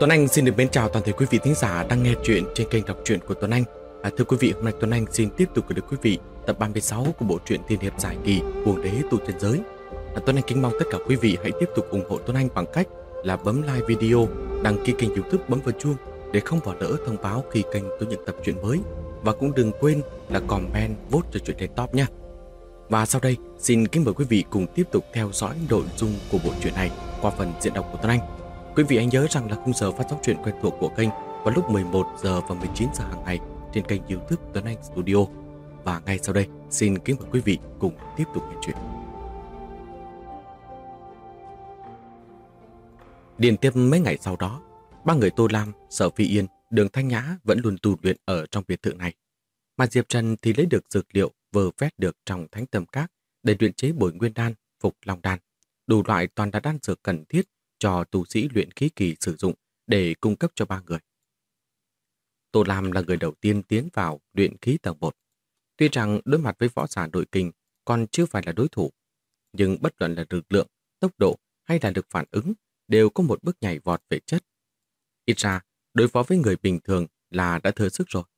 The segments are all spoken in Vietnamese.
Tuấn Anh xin được mến chào toàn thể quý vị thính giả đang nghe chuyện trên kênh đọc truyện của Tuấn Anh. Thưa quý vị, hôm nay Tuấn Anh xin tiếp tục gửi đến quý vị tập 36 của bộ truyện tiên hiệp giải kỳ Cuồng Đế Tu Chân Giới. Tuấn Anh kính mong tất cả quý vị hãy tiếp tục ủng hộ Tuấn Anh bằng cách là bấm like video, đăng ký kênh YouTube, bấm vào chuông để không bỏ lỡ thông báo khi kênh có những tập truyện mới, và cũng đừng quên là comment vote cho truyện lên top nha. Và sau đây xin kính mời quý vị cùng tiếp tục theo dõi nội dung của bộ truyện này qua phần diễn đọc của Tuấn Anh. Quý vị hãy nhớ rằng là khung giờ phát sóng truyện quen thuộc của kênh vào lúc 11 giờ và 19 giờ hàng ngày trên kênh YouTube Tuấn Anh Studio. Và ngay sau đây xin kính mời quý vị cùng tiếp tục nghe chuyện. Điền tiếp mấy ngày sau đó, ba người Tô Lam, Sở Phi Yên, Đường Thanh Nhã vẫn luôn tu luyện ở trong biệt thự này. Mà Diệp Trần thì lấy được dược liệu vừa vét được trong Thánh Tâm Các để luyện chế Bồi Nguyên Đan, Phục Long Đan, đủ loại toàn là đan dược cần thiết cho tu sĩ luyện khí kỳ sử dụng để cung cấp cho ba người. Tô Lam là người đầu tiên tiến vào luyện khí tầng 1. Tuy rằng đối mặt với võ giả nội kình còn chưa phải là đối thủ, nhưng bất luận là lực lượng, tốc độ hay là lực phản ứng đều có một bước nhảy vọt về chất. Ít ra, đối phó với người bình thường là đã thừa sức rồi.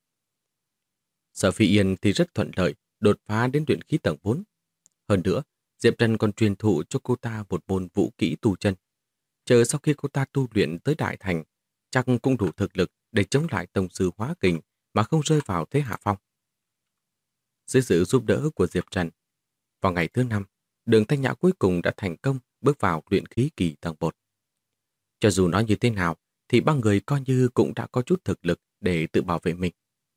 Sở Phi Yên thì rất thuận lợi đột phá đến luyện khí tầng 4. Hơn nữa, Diệp Trần còn truyền thụ cho cô ta một môn vũ kỹ tu chân. Chờ sau khi cô ta tu luyện tới đại thành, chắc cũng đủ thực lực để chống lại tông sư hóa kình mà không rơi vào thế hạ phong. Dưới sự giúp đỡ của Diệp Trần, vào ngày thứ 5, Đường Thanh Nhã cuối cùng đã thành công bước vào luyện khí kỳ tầng 1. Cho dù nói như thế nào, thì ba người coi như cũng đã có chút thực lực để tự bảo vệ mình.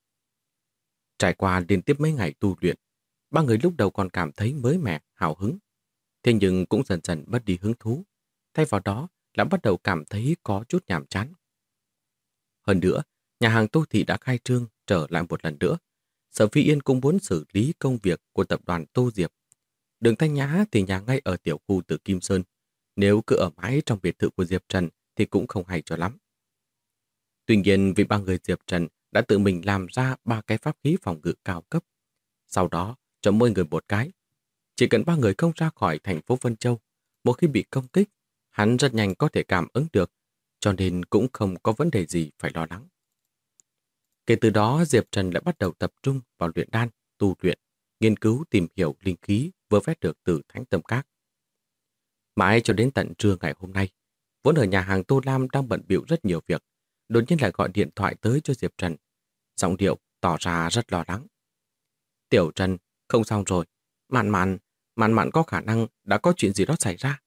Trải qua liên tiếp mấy ngày tu luyện, ba người lúc đầu còn cảm thấy mới mẻ, hào hứng. Thế nhưng cũng dần dần mất đi hứng thú. Thay vào đó là bắt đầu cảm thấy có chút nhàm chán. Hơn nữa, nhà hàng Tô Thị đã khai trương trở lại một lần nữa. Sở Phi Yên cũng muốn xử lý công việc của tập đoàn Tô Diệp. Đường Thanh Nhã thì nhà ngay ở tiểu khu Tử Kim Sơn. Nếu cứ ở mãi trong biệt thự của Diệp Trần thì cũng không hay cho lắm. Tuy nhiên vì ba người Diệp Trần đã tự mình làm ra 3 cái pháp khí phòng ngự cao cấp. Sau đó cho mỗi người một cái. Chỉ cần ba người không ra khỏi thành phố Vân Châu, một khi bị công kích, hắn rất nhanh có thể cảm ứng được, cho nên cũng không có vấn đề gì phải lo lắng. Kể từ đó, Diệp Trần lại bắt đầu tập trung vào luyện đan, tu luyện, nghiên cứu tìm hiểu linh khí vừa vét được từ Thánh Tâm Các. Mãi cho đến tận trưa ngày hôm nay, vốn ở nhà hàng Tô Lam đang bận bịu rất nhiều việc, đột nhiên lại gọi điện thoại tới cho Diệp Trần. Giọng điệu tỏ ra rất lo lắng. Tiểu Trần, không xong rồi, Mạn Mạn có khả năng đã có chuyện gì đó xảy ra.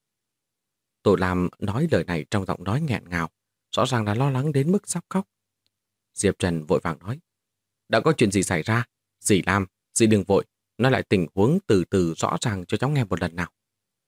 Tô Lam nói lời này trong giọng nói nghẹn ngào, rõ ràng là lo lắng đến mức sắp khóc. Diệp Trần vội vàng nói, đã có chuyện gì xảy ra? Dì Lam, dì đừng vội, nói lại tình huống từ từ rõ ràng cho cháu nghe một lần nào.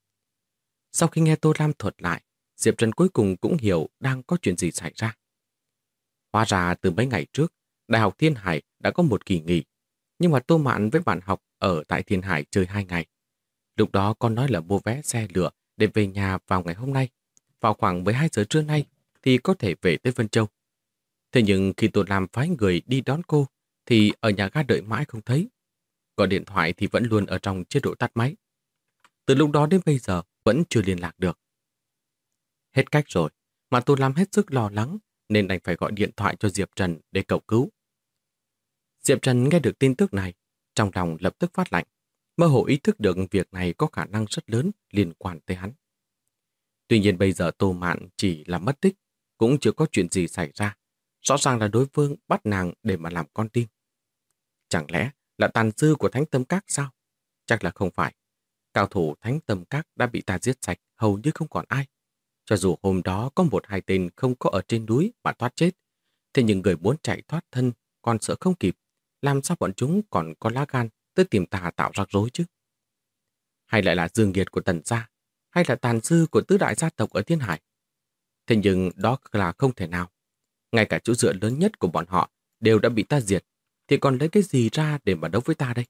Sau khi nghe Tô Lam thuật lại, Diệp Trần cuối cùng cũng hiểu đang có chuyện gì xảy ra. Hóa ra từ mấy ngày trước, Đại học Thiên Hải đã có một kỳ nghỉ, nhưng mà Tô Mạn với bạn học ở tại Thiên Hải chơi 2 ngày. Lúc đó con nói là mua vé xe lửa để về nhà vào ngày hôm nay. Vào khoảng 12 giờ trưa nay thì có thể về tới Vân Châu. Thế nhưng khi Tô Lam phái người đi đón cô thì ở nhà ga đợi mãi không thấy. Gọi điện thoại thì vẫn luôn ở trong chế độ tắt máy. Từ lúc đó đến bây giờ vẫn chưa liên lạc được. Hết cách rồi, mà Tô Lam hết sức lo lắng nên đành phải gọi điện thoại cho Diệp Trần để cầu cứu. Diệp Trần nghe được tin tức này, trong lòng lập tức phát lạnh, mơ hồ ý thức được việc này có khả năng rất lớn liên quan tới hắn. Tuy nhiên bây giờ Tô Mạn chỉ là mất tích, cũng chưa có chuyện gì xảy ra. Rõ ràng là đối phương bắt nàng để mà làm con tin. Chẳng lẽ là tàn dư của Thánh Tâm Các sao? Chắc là không phải. Cao thủ Thánh Tâm Các đã bị ta giết sạch, hầu như không còn ai. Cho dù hôm đó có 1-2 tên không có ở trên núi mà thoát chết, thế nhưng người muốn chạy thoát thân còn sợ không kịp. Làm sao bọn chúng còn có lá gan tới tìm ta tạo rắc rối chứ? Hay lại là dương nghiệt của Tần gia, hay là tàn dư của tứ đại gia tộc ở Thiên Hải? Thế nhưng đó là không thể nào. Ngay cả chỗ dựa lớn nhất của bọn họ đều đã bị ta diệt, thì còn lấy cái gì ra để mà đấu với ta đây?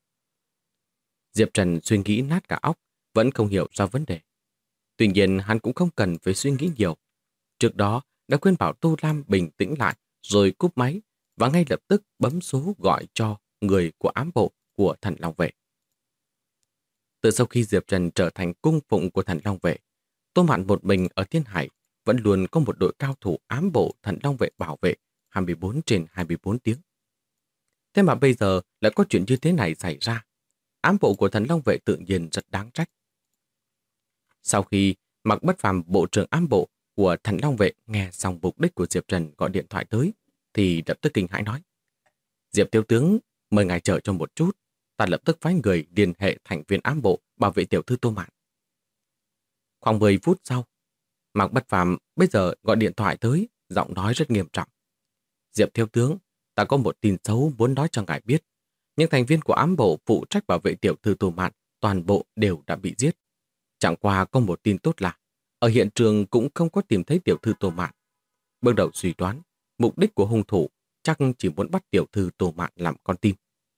Diệp Trần suy nghĩ nát cả óc, vẫn không hiểu ra vấn đề. Tuy nhiên hắn cũng không cần phải suy nghĩ nhiều. Trước đó đã khuyên bảo Tô Lam bình tĩnh lại rồi cúp máy và ngay lập tức bấm số gọi cho người của ám bộ của Thần Long Vệ. Từ sau khi Diệp Trần trở thành cung phụng của Thần Long Vệ, Tô Mạn một mình ở Thiên Hải vẫn luôn có một đội cao thủ ám bộ Thần Long vệ bảo vệ 24/24 tiếng. Thế mà bây giờ lại có chuyện như thế này xảy ra. Ám bộ của Thần Long vệ tự nhiên rất đáng trách. Sau khi Mạc Bất Phàm, bộ trưởng ám bộ của Thần Long vệ, nghe xong mục đích của Diệp Trần gọi điện thoại tới, thì lập tức kinh hãi nói: Diệp thiếu tướng, mời ngài chờ cho một chút, ta lập tức phái người liên hệ thành viên ám bộ bảo vệ tiểu thư Tô Mạn. Khoảng 10 phút sau, Mạc Bất Phàm bây giờ gọi điện thoại tới, giọng nói rất nghiêm trọng: Diệp thiếu tướng, ta có một tin xấu muốn nói cho ngài biết. Những thành viên của ám bộ phụ trách bảo vệ tiểu thư Tô Mạn toàn bộ đều đã bị giết. Chẳng qua có một tin tốt là ở hiện trường cũng không có tìm thấy tiểu thư Tô Mạn. Bước đầu suy đoán, mục đích của hung thủ chắc chỉ muốn bắt tiểu thư Tô Mạn làm con tin.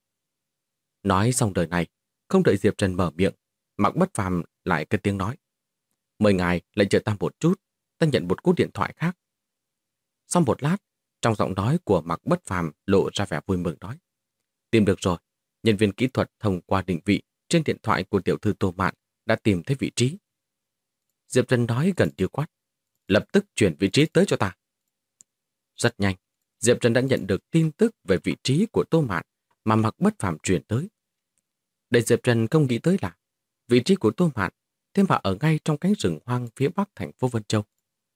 Nói xong lời này, không đợi Diệp Trần mở miệng, Mạc Bất Phàm lại cất tiếng nói: Mời ngài lại chờ ta một chút, ta nhận một cú điện thoại khác. Sau một lát, trong giọng nói của Mạc Bất Phàm lộ ra vẻ vui mừng nói: Tìm được rồi, nhân viên kỹ thuật thông qua định vị trên điện thoại của tiểu thư Tô Mạn đã tìm thấy vị trí. Diệp Trần nói gần như quát: Lập tức chuyển vị trí tới cho ta. Rất nhanh, Diệp Trần đã nhận được tin tức về vị trí của Tô Mạn mà Mạc Bất Phàm truyền tới. Để Diệp Trần không nghĩ tới là vị trí của Tô Mạn thế mà ở ngay trong cánh rừng hoang phía bắc thành phố Vân Châu.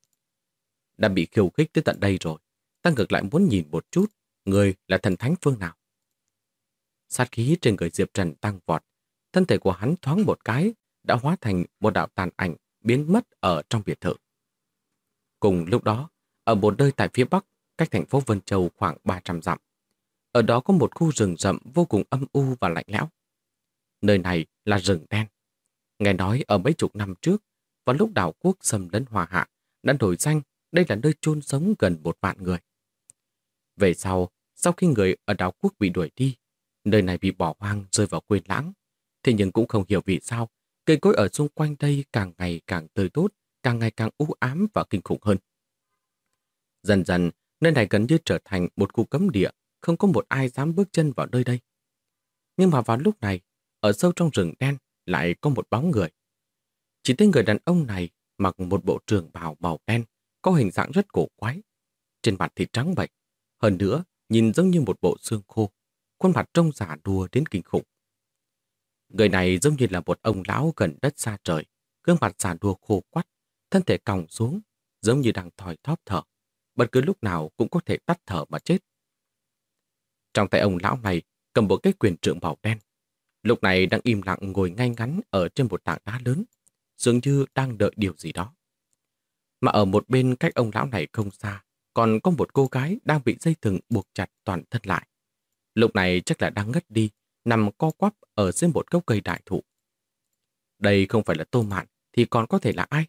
Đã bị khiêu khích tới tận đây rồi, ta ngược lại muốn nhìn một chút người là thần thánh phương nào. Sát khí trên người Diệp Trần tăng vọt, thân thể của hắn thoáng một cái đã hóa thành một đạo tàn ảnh biến mất ở trong biệt thự. Cùng lúc đó, ở một nơi tại phía bắc, cách thành phố Vân Châu khoảng 300 dặm, ở đó có một khu rừng rậm vô cùng âm u và lạnh lẽo. Nơi này là rừng đen. Nghe nói ở mấy chục năm trước, vào lúc đảo quốc xâm lấn Hoa Hạ, đã nổi danh đây là nơi chôn sống gần 1 vạn người. Về sau khi người ở đảo quốc bị đuổi đi, nơi này bị bỏ hoang rơi vào quên lãng. Thế nhưng cũng không hiểu vì sao, cây cối ở xung quanh đây càng ngày càng tươi tốt, càng ngày càng u ám và kinh khủng hơn. Dần dần, nơi này gần như trở thành một khu cấm địa, không có một ai dám bước chân vào nơi đây. Nhưng mà vào lúc này, ở sâu trong rừng đen lại có một bóng người. Chỉ thấy người đàn ông này mặc một bộ trường bào màu đen, có hình dạng rất cổ quái. Trên mặt thì trắng bệch, hơn nữa nhìn giống như một bộ xương khô, khuôn mặt trông già nua đến kinh khủng. Người này giống như là một ông lão gần đất xa trời, gương mặt già nua khô quắt, thân thể còng xuống, giống như đang thoi thóp thở, bất cứ lúc nào cũng có thể tắt thở mà chết. Trong tay ông lão này cầm một cái quyền trượng màu đen, lúc này đang im lặng ngồi ngay ngắn ở trên một tảng đá lớn, dường như đang đợi điều gì đó. Mà ở một bên cách ông lão này không xa, còn có một cô gái đang bị dây thừng buộc chặt toàn thân lại. Lúc này chắc là đang ngất đi, nằm co quắp ở dưới một gốc cây đại thụ. Đây không phải là Tô Mạn thì còn có thể là ai?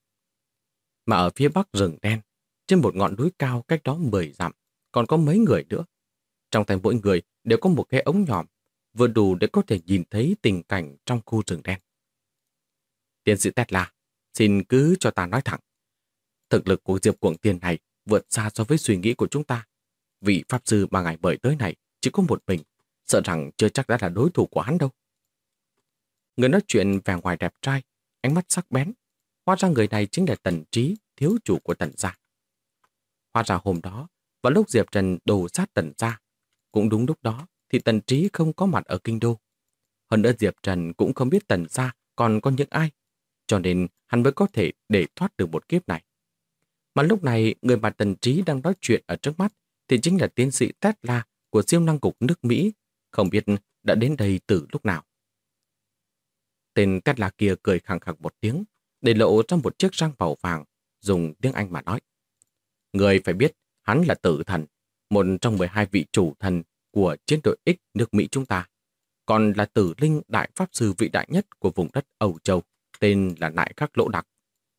Mà ở phía bắc rừng đen, trên một ngọn núi cao cách đó 10 dặm, còn có mấy người nữa. Trong tay mỗi người đều có một cái ống nhòm, vừa đủ để có thể nhìn thấy tình cảnh trong khu rừng đen. Tiến sĩ Tesla, xin cứ cho ta nói thẳng. Thực lực của Diệp Cuồng Tiên này vượt xa so với suy nghĩ của chúng ta. Vị pháp sư mà ngài mời tới này chỉ có một mình, sợ rằng chưa chắc đã là đối thủ của hắn đâu. Người nói chuyện vẻ ngoài đẹp trai, ánh mắt sắc bén. Hóa ra người này chính là Tần Trí, thiếu chủ của Tần gia. Hóa ra hôm đó, vào lúc Diệp Trần đổ sát Tần gia, cũng đúng lúc đó thì Tần Trí không có mặt ở kinh đô. Hơn nữa Diệp Trần cũng không biết Tần gia còn có những ai, cho nên hắn mới có thể để thoát được một kiếp này. Mà lúc này, người mà Tần Trí đang nói chuyện ở trước mắt thì chính là tiến sĩ Tesla của siêu năng cục nước Mỹ, không biết đã đến đây từ lúc nào. Tên Tesla kia cười khẳng khặc một tiếng, để lộ trong một chiếc răng màu vàng, dùng tiếng Anh mà nói. Người phải biết, hắn là tử thần, một trong 12 vị chủ thần của chiến đội X nước Mỹ chúng ta, còn là tử linh đại pháp sư vĩ đại nhất của vùng đất Âu Châu, tên là Nại Khắc Lỗ Đặc.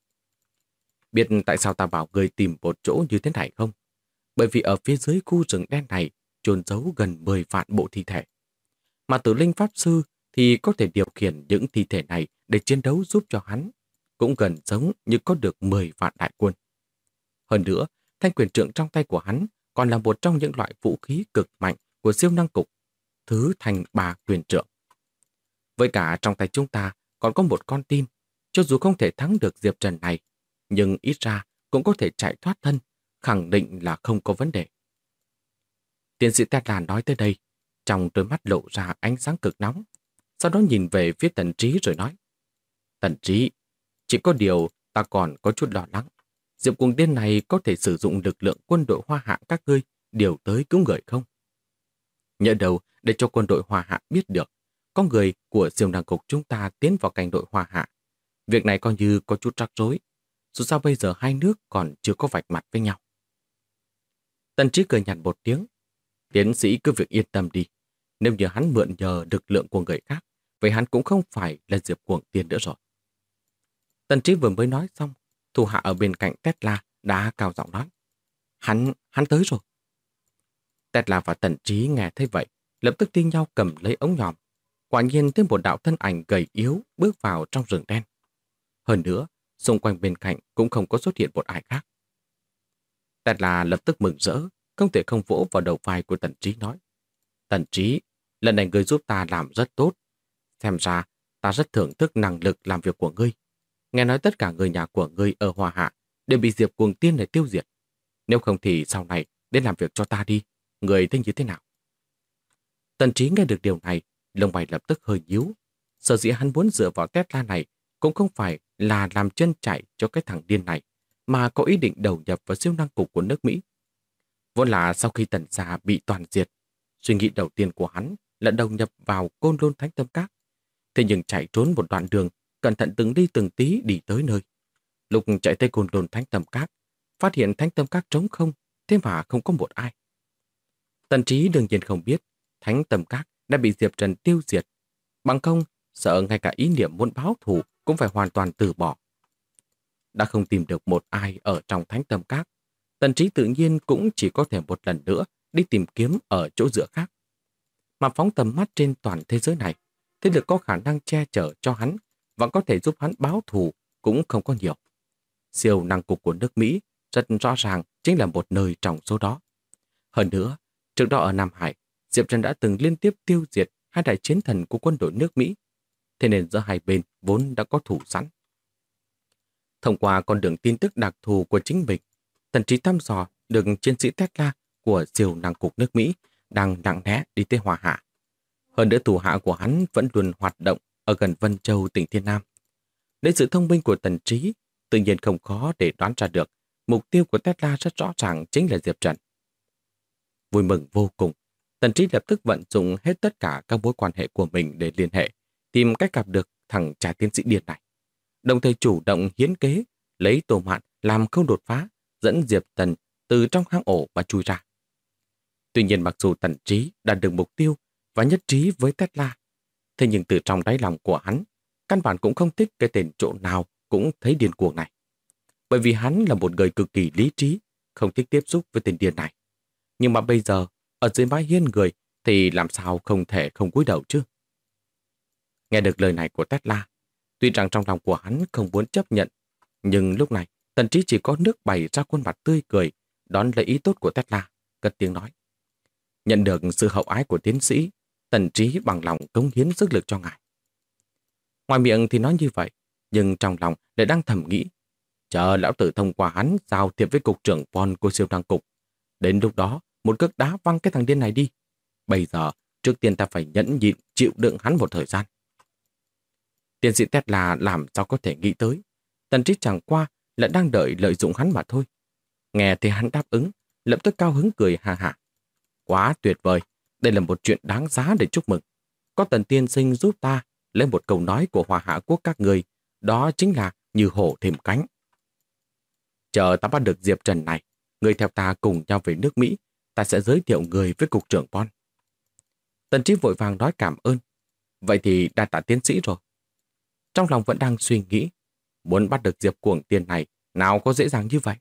Biết tại sao ta bảo người tìm một chỗ như thế này không? Bởi vì ở phía dưới khu rừng đen này chôn giấu gần 10 vạn bộ thi thể. Mà tử linh pháp sư thì có thể điều khiển những thi thể này để chiến đấu giúp cho hắn, cũng gần giống như có được 10 vạn đại quân. Hơn nữa, thanh quyền trượng trong tay của hắn còn là một trong những loại vũ khí cực mạnh của siêu năng cục, thứ thành 3 quyền trượng. Với cả trong tay chúng ta còn có một con tin, cho dù không thể thắng được Diệp Trần này, nhưng ít ra cũng có thể chạy thoát thân, khẳng định là không có vấn đề. Tiến sĩ Tesla nói tới đây, trong đôi mắt lộ ra ánh sáng cực nóng, sau đó nhìn về phía Tần Trí rồi nói: Tần Trí, chỉ có điều ta còn có chút lo lắng. Diệp Cuồng Tiên này có thể sử dụng lực lượng quân đội Hoa Hạ các ngươi điều tới cứu người không? Nhỡ đầu để cho quân đội Hoa Hạ biết được có người của Siêu năng cục chúng ta tiến vào cảnh đội Hoa Hạ. Việc này coi như có chút rắc rối. Dù sao bây giờ hai nước còn chưa có vạch mặt với nhau. Tần Trí cười nhạt một tiếng. Tiến sĩ cứ việc yên tâm đi. Nếu như hắn mượn nhờ lực lượng của người khác, vậy hắn cũng không phải là Diệp Cuồng Tiên nữa rồi. Tần Trí vừa mới nói xong, thủ hạ ở bên cạnh Tesla đã cao giọng nói: Hắn tới rồi. Tesla và Tần Trí nghe thấy vậy, lập tức thi nhau cầm lấy ống nhòm. Quả nhiên thêm một đạo thân ảnh gầy yếu bước vào trong rừng đen. Hơn nữa, xung quanh bên cạnh cũng không có xuất hiện một ai khác. Tesla lập tức mừng rỡ, không thể không vỗ vào đầu vai của Tần Trí nói: Tần Trí, lần này ngươi giúp ta làm rất tốt. Xem ra, ta rất thưởng thức năng lực làm việc của ngươi. Nghe nói tất cả người nhà của ngươi ở Hoa Hạ đều bị Diệp Cuồng Tiên này tiêu diệt. Nếu không thì sau này đến làm việc cho ta đi. Người thấy như thế nào? Tần Trí nghe được điều này, lông mày lập tức hơi nhíu. Sở dĩ hắn muốn dựa vào Tesla này cũng không phải là làm chân chạy cho cái thằng điên này, mà có ý định đầu nhập vào siêu năng cục của nước Mỹ. Vốn là sau khi Tần gia bị toàn diệt, suy nghĩ đầu tiên của hắn là đầu nhập vào Côn Lôn Thánh Tâm Các. Thế nhưng chạy trốn một đoạn đường, cẩn thận từng ly từng tí đi tới nơi. Lúc chạy tới Côn Lôn Thánh Tâm Các, phát hiện Thánh Tâm Các trống không, thế mà không có một ai. Tần Trí đương nhiên không biết Thánh Tâm Các đã bị Diệp Trần tiêu diệt. Bằng không, sợ ngay cả ý niệm muốn báo thù cũng phải hoàn toàn từ bỏ. Đã không tìm được một ai ở trong Thánh Tâm Các, Tần Trí tự nhiên cũng chỉ có thể một lần nữa đi tìm kiếm ở chỗ dựa khác. Mà phóng tầm mắt trên toàn thế giới này, thế lực có khả năng che chở cho hắn và có thể giúp hắn báo thù cũng không có nhiều. Siêu năng cục của nước Mỹ rất rõ ràng chính là một nơi trong số đó. Hơn nữa, trước đó ở Nam Hải, Diệp Trần đã từng liên tiếp tiêu diệt hai đại chiến thần của quân đội nước Mỹ. Thế nên giữa hai bên vốn đã có thủ sẵn. Thông qua con đường tin tức đặc thù của chính mình, Tần Trí thăm dò được chiến sĩ Tesla của siêu năng cục nước Mỹ đang lặng lẽ đi tới Hoa Hạ. Hơn nữa thủ hạ của hắn vẫn luôn hoạt động ở gần Vân Châu, tỉnh Thiên Nam. Lấy sự thông minh của Tần Trí, tự nhiên không khó để đoán ra được mục tiêu của Tesla rất rõ ràng chính là Diệp Trần. Vui mừng vô cùng, Tần Trí lập tức vận dụng hết tất cả các mối quan hệ của mình để liên hệ, tìm cách gặp được thằng cha tiến sĩ điên này. Đồng thời chủ động hiến kế, lấy Tô Mạn làm khâu đột phá, dẫn Diệp Trần từ trong hang ổ mà chui ra. Tuy nhiên mặc dù Tần Trí đạt được mục tiêu và nhất trí với Tesla, thế nhưng từ trong đáy lòng của hắn, căn bản cũng không thích cái tên chỗ nào cũng thấy điên cuồng này. Bởi vì hắn là một người cực kỳ lý trí, không thích tiếp xúc với tên điên này. Nhưng mà bây giờ, ở dưới mái hiên người thì làm sao không thể không cúi đầu chứ? Nghe được lời này của Tesla, tuy rằng trong lòng của hắn không muốn chấp nhận, nhưng lúc này Tần Trí chỉ có nước bày ra khuôn mặt tươi cười, đón lấy ý tốt của Tesla, cất tiếng nói. Nhận được sự hậu ái của tiến sĩ, Tần Trí bằng lòng cống hiến sức lực cho ngài. Ngoài miệng thì nói như vậy, nhưng trong lòng lại đang thầm nghĩ, chờ lão tử thông qua hắn giao thiệp với cục trưởng Von của siêu năng cục. Đến lúc đó, một cước đá văng cái thằng điên này đi. Bây giờ, trước tiên ta phải nhẫn nhịn chịu đựng hắn một thời gian. Tiến sĩ Tesla làm sao có thể nghĩ tới. Tần Trí chẳng qua là đang đợi lợi dụng hắn mà thôi. Nghe thì hắn đáp ứng, lập tức cao hứng cười ha hả. Quá tuyệt vời, đây là một chuyện đáng giá để chúc mừng. Có Tần tiên sinh giúp ta lấy một câu nói của Hòa Hạ Quốc các người, đó chính là như hổ thêm cánh. Chờ ta bắt được Diệp Trần này, người theo ta cùng nhau về nước Mỹ, ta sẽ giới thiệu người với cục trưởng Von. Tần Trí vội vàng nói cảm ơn. Vậy thì đa tạ tiến sĩ rồi. Trong lòng vẫn đang suy nghĩ, muốn bắt được Diệp Cuồng Tiên này, nào có dễ dàng như vậy.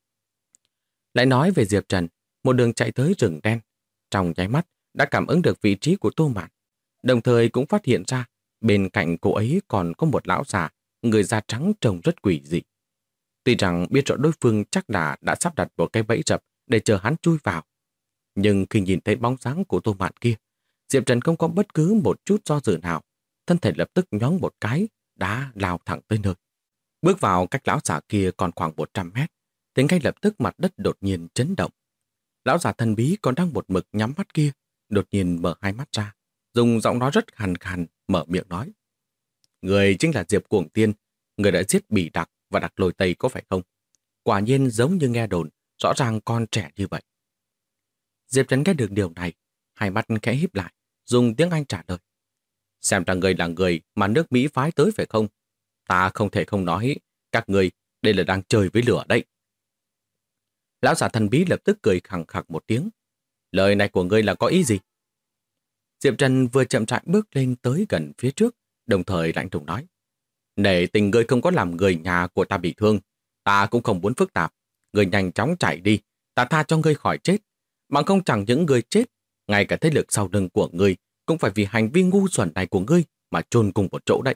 Lại nói về Diệp Trần, một đường chạy tới rừng đen, trong nháy mắt đã cảm ứng được vị trí của Tô Mạn, đồng thời cũng phát hiện ra bên cạnh cô ấy còn có một lão già, người da trắng trông rất quỷ dị. Tuy rằng biết rõ đối phương chắc đã sắp đặt một cái bẫy rập để chờ hắn chui vào, nhưng khi nhìn thấy bóng dáng của Tô Mạn kia, Diệp Trần không có bất cứ một chút do dự nào, thân thể lập tức nhón một cái, đã lao thẳng tới nơi. Bước vào cách lão già kia còn khoảng 100 mét, thì ngay lập tức mặt đất đột nhiên chấn động. Lão già thần bí còn đang một mực nhắm mắt kia, đột nhiên mở hai mắt ra, dùng giọng nói rất khàn khàn, mở miệng nói. Người chính là Diệp Cuồng Tiên, người đã giết Bỉ Đặc và Đặc Lôi Tây có phải không? Quả nhiên giống như nghe đồn, rõ ràng con trẻ như vậy. Diệp Trần nghe được điều này, hai mắt khẽ híp lại, dùng tiếng Anh trả lời. Xem ra người là người mà nước Mỹ phái tới phải không? Ta không thể không nói, các người đây là đang chơi với lửa đấy. Lão giả thần bí lập tức cười khẳng khặc một tiếng. Lời này của ngươi là có ý gì? Diệp Trần vừa chậm rãi bước lên tới gần phía trước, đồng thời lạnh lùng nói. Nể tình ngươi không có làm người nhà của ta bị thương, ta cũng không muốn phức tạp. Ngươi nhanh chóng chạy đi, ta tha cho ngươi khỏi chết. Bằng không chẳng những ngươi chết, ngay cả thế lực sau lưng của ngươi cũng phải vì hành vi ngu xuẩn này của ngươi mà chôn cùng một chỗ đấy.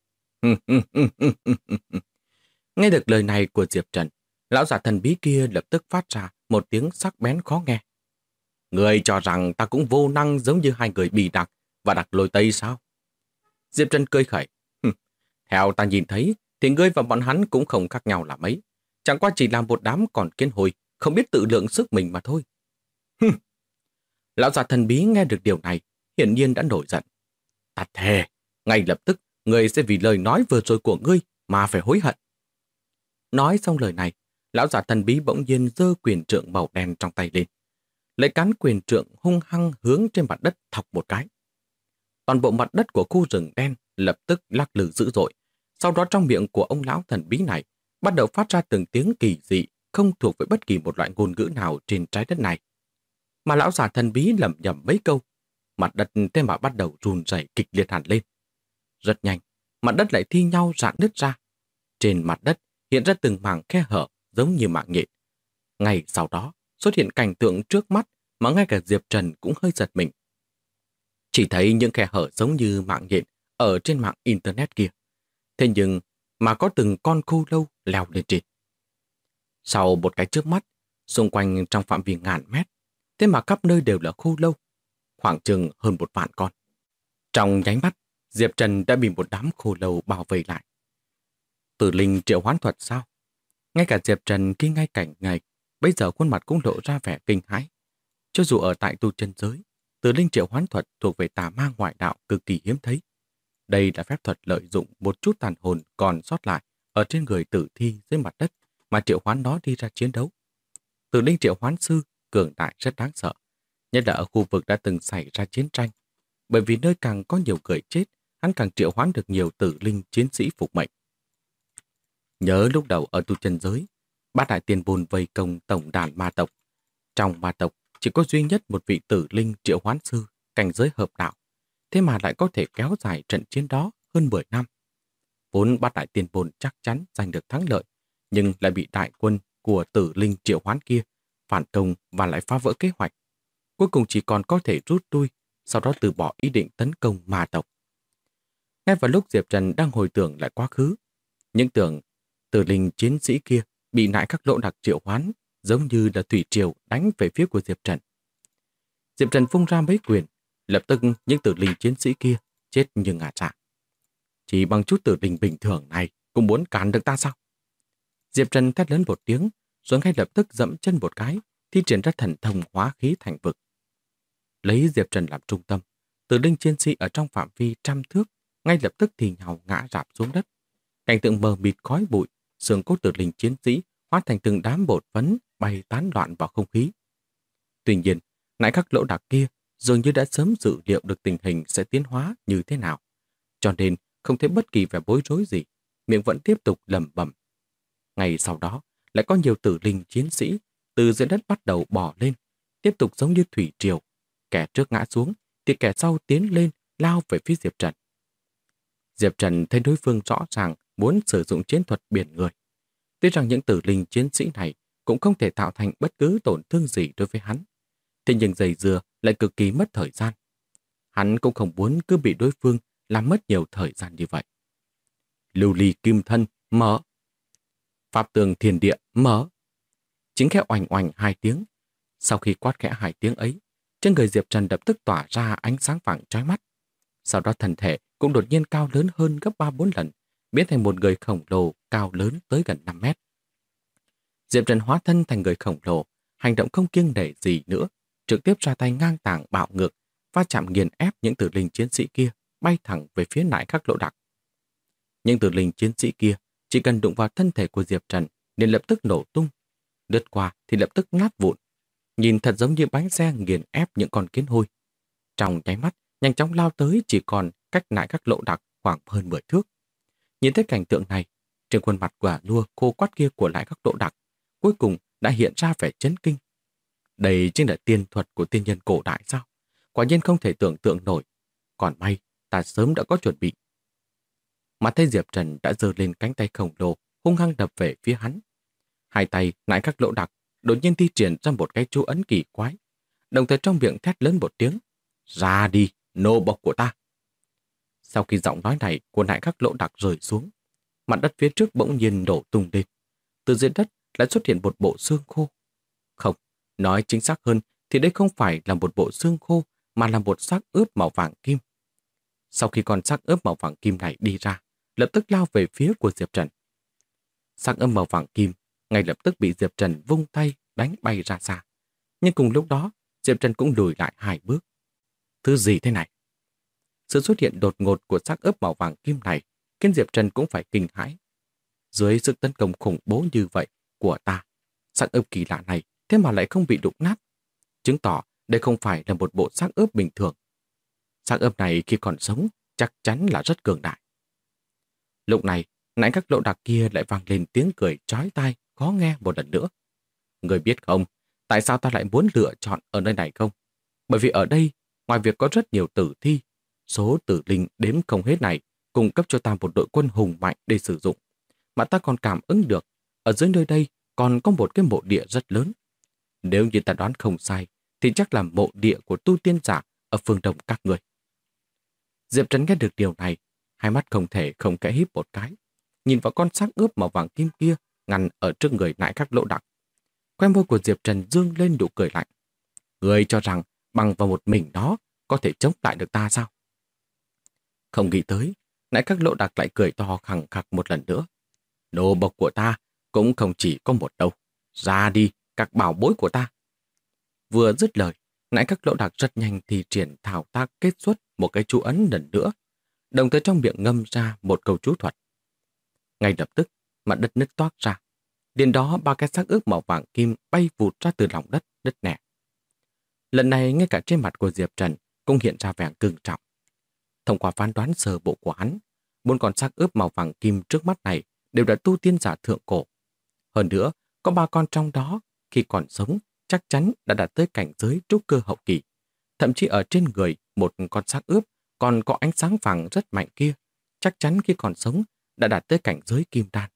Nghe được lời này của Diệp Trần, lão giả thần bí kia lập tức phát ra một tiếng sắc bén khó nghe. Ngươi cho rằng ta cũng vô năng giống như hai người Bỉ Đặc và Đặc Lôi Tây sao? Diệp Trần cười khẩy. Theo ta nhìn thấy, thì ngươi và bọn hắn cũng không khác nhau là mấy. Chẳng qua chỉ là một đám còn kiến hồi, không biết tự lượng sức mình mà thôi. Lão già thần bí nghe được điều này, hiển nhiên đã nổi giận. Ta thề, ngay lập tức, ngươi sẽ vì lời nói vừa rồi của ngươi mà phải hối hận. Nói xong lời này, lão già thần bí bỗng nhiên giơ quyền trượng màu đen trong tay lên. Lấy cán quyền trượng hung hăng hướng trên mặt đất thọc một cái. Toàn bộ mặt đất của khu rừng đen lập tức lắc lư dữ dội. Sau đó trong miệng của ông lão thần bí này bắt đầu phát ra từng tiếng kỳ dị, không thuộc với bất kỳ một loại ngôn ngữ nào trên trái đất này. Mà lão già thần bí lẩm nhẩm mấy câu, mặt đất thế mà bắt đầu run rẩy kịch liệt hẳn lên. Rất nhanh, mặt đất lại thi nhau rạn nứt ra. Trên mặt đất hiện ra từng mảng khe hở giống như mạng nhện. Ngay sau đó xuất hiện cảnh tượng trước mắt mà ngay cả Diệp Trần cũng hơi giật mình. Chỉ thấy những khe hở giống như mạng nhện ở trên mạng Internet kia. Thế nhưng mà có từng con khô lâu leo lên trên. Sau một cái chớp mắt, xung quanh trong phạm vi ngàn mét, thế mà khắp nơi đều là khô lâu, khoảng chừng hơn 1 vạn con. Trong nháy mắt, Diệp Trần đã bị một đám khô lâu bao vây lại. Tử linh triệu hoán thuật sao? Ngay cả Diệp Trần khi ngay cảnh này, bây giờ khuôn mặt cũng lộ ra vẻ kinh hãi. Cho dù ở tại tu chân giới, tử linh triệu hoán thuật thuộc về tà ma ngoại đạo cực kỳ hiếm thấy. Đây là phép thuật lợi dụng một chút tàn hồn còn sót lại ở trên người tử thi dưới mặt đất mà triệu hoán nó đi ra chiến đấu. Tử linh triệu hoán sư cường đại rất đáng sợ, nhất là ở khu vực đã từng xảy ra chiến tranh. Bởi vì nơi càng có nhiều người chết, hắn càng triệu hoán được nhiều tử linh chiến sĩ phục mệnh. Nhớ lúc đầu ở tu chân giới, Bát Đại Tiên Bồn vây công tổng đàn ma tộc. Trong ma tộc chỉ có duy nhất một vị tử linh triệu hoán sư cảnh giới hợp đạo, thế mà lại có thể kéo dài trận chiến đó hơn 10 năm. Vốn Bát Đại Tiên Bồn chắc chắn giành được thắng lợi, nhưng lại bị đại quân của tử linh triệu hoán kia phản công và lại phá vỡ kế hoạch. Cuối cùng chỉ còn có thể rút lui, sau đó từ bỏ ý định tấn công ma tộc. Ngay vào lúc Diệp Trần đang hồi tưởng lại quá khứ, những tưởng tử linh chiến sĩ kia bị nại các lỗ đặc triệu hoán giống như là thủy triều đánh về phía của Diệp Trần. Diệp Trần vung ra mấy quyền, lập tức những tử linh chiến sĩ kia chết như ngả dạ. Chỉ bằng chút tử linh bình thường này cũng muốn cản được ta sao? Diệp Trần thét lớn một tiếng, rồi ngay lập tức dẫm chân một cái, thi triển ra thần thông hóa khí thành vực. Lấy Diệp Trần làm trung tâm, tử linh chiến sĩ ở trong phạm vi 100 thước ngay lập tức thì nhào ngã rạp xuống đất. Cảnh tượng mờ mịt khói bụi, xương cốt tử linh chiến sĩ hóa thành từng đám bột phấn bay tán loạn vào không khí. Tuy nhiên, nại các lỗ đặc kia dường như đã sớm dự liệu được tình hình sẽ tiến hóa như thế nào, cho nên không thấy bất kỳ vẻ bối rối gì, miệng vẫn tiếp tục lẩm bẩm. Ngày sau đó, lại có nhiều tử linh chiến sĩ từ dưới đất bắt đầu bò lên, tiếp tục giống như thủy triều. Kẻ trước ngã xuống, thì kẻ sau tiến lên, lao về phía Diệp Trần. Diệp Trần thấy đối phương rõ ràng muốn sử dụng chiến thuật biển người. Tuy rằng những tử linh chiến sĩ này cũng không thể tạo thành bất cứ tổn thương gì đối với hắn, thế nhưng giày dừa lại cực kỳ mất thời gian. Hắn cũng không muốn cứ bị đối phương làm mất nhiều thời gian như vậy. Lưu ly kim thân, mở. Pháp tường thiền địa, mở. Chính khẽ oành oành 2 tiếng. Sau khi quát khẽ 2 tiếng ấy, trên người Diệp Trần lập tức tỏa ra ánh sáng vàng chói mắt. Sau đó thân thể cũng đột nhiên cao lớn hơn gấp 3-4 lần, biến thành một người khổng lồ cao lớn tới gần 5 mét. Diệp Trần hóa thân thành người khổng lồ, hành động không kiêng nể gì nữa, trực tiếp ra tay ngang tàng bạo ngược, va chạm nghiền ép những tử linh chiến sĩ kia, bay thẳng về phía nại khắc lộ đặc. Những tử linh chiến sĩ kia chỉ cần đụng vào thân thể của Diệp Trần liền lập tức nổ tung, lướt qua thì lập tức nát vụn, nhìn thật giống như bánh xe nghiền ép những con kiến hôi. Trong nháy mắt, nhanh chóng lao tới chỉ còn cách nại khắc lộ đặc khoảng hơn 10 thước. Nhìn thấy cảnh tượng này, trên khuôn mặt quả lua khô quắt kia của nại khắc lộ đặc cuối cùng đã hiện ra vẻ chấn kinh. Đây chính là tiên thuật của tiên nhân cổ đại sao? Quả nhiên không thể tưởng tượng nổi. Còn may, ta sớm đã có chuẩn bị. Mà thấy Diệp Trần đã giơ lên cánh tay khổng lồ, hung hăng đập về phía hắn. Hai tay nại khắc lộ đặc đột nhiên thi triển ra một cái chú ấn kỳ quái, đồng thời trong miệng thét lớn một tiếng: ra đi, nô bộc của ta. Sau khi giọng nói này của nại khắc lộ đặc rơi xuống, mặt đất phía trước bỗng nhiên nổ tung lên. Từ dưới đất lại xuất hiện một bộ xương khô. Không, nói chính xác hơn thì đây không phải là một bộ xương khô mà là một xác ướp màu vàng kim. Sau khi con xác ướp màu vàng kim này đi ra, lập tức lao về phía của Diệp Trần. Xác ướp màu vàng kim ngay lập tức bị Diệp Trần vung tay đánh bay ra xa. Nhưng cùng lúc đó, Diệp Trần cũng lùi lại 2 bước. Thứ gì thế này? Sự xuất hiện đột ngột của xác ướp màu vàng kim này khiến Diệp Trần cũng phải kinh hãi. Dưới sức tấn công khủng bố như vậy của ta, xác ướp kỳ lạ này thế mà lại không bị đụng nát, chứng tỏ đây không phải là một bộ xác ướp bình thường. Xác ướp này khi còn sống chắc chắn là rất cường đại. Lúc này, nãy các lộ đặc kia lại vang lên tiếng cười chói tai, khó nghe một lần nữa. Người biết không, tại sao ta lại muốn lựa chọn ở nơi này không? Bởi vì ở đây, ngoài việc có rất nhiều tử thi, số tử linh đếm không hết này cung cấp cho ta một đội quân hùng mạnh để sử dụng. Mà ta còn cảm ứng được, ở dưới nơi đây còn có một cái mộ địa rất lớn. Nếu như ta đoán không sai, thì chắc là mộ địa của tu tiên giả ở phương đông các người. Diệp Trần nghe được điều này, hai mắt không thể không kẽ híp một cái, nhìn vào con xác ướp màu vàng kim kia ngăn ở trước người nại khắc lộ đặc. Khoe môi của Diệp Trần dương lên nụ cười lạnh. Người cho rằng bằng vào một mình đó có thể chống lại được ta sao? Không nghĩ tới, nại khắc lộ đặc lại cười to khẳng khặc một lần nữa. Nô bộc của ta cũng không chỉ có một đâu. Ra đi, các bảo bối của ta. Vừa dứt lời, nại khắc lộ đặc rất nhanh thì triển thao tác kết xuất một cái chú ấn lần nữa, đồng thời trong miệng ngâm ra một câu chú thuật. Ngay lập tức, mặt đất nứt toác ra. Liền đó 3 cái xác ướp màu vàng kim bay vụt ra từ lòng đất, nứt nẻ. Lần này ngay cả trên mặt của Diệp Trần cũng hiện ra vẻ cứng trọng. Thông qua phán đoán sơ bộ của hắn, 4 con xác ướp màu vàng kim trước mắt này đều đã tu tiên giả thượng cổ. Hơn nữa, có 3 con trong đó khi còn sống chắc chắn đã đạt tới cảnh giới trúc cơ hậu kỳ. Thậm chí ở trên người một con xác ướp còn có ánh sáng vàng rất mạnh kia, chắc chắn khi còn sống đã đạt tới cảnh giới kim đan.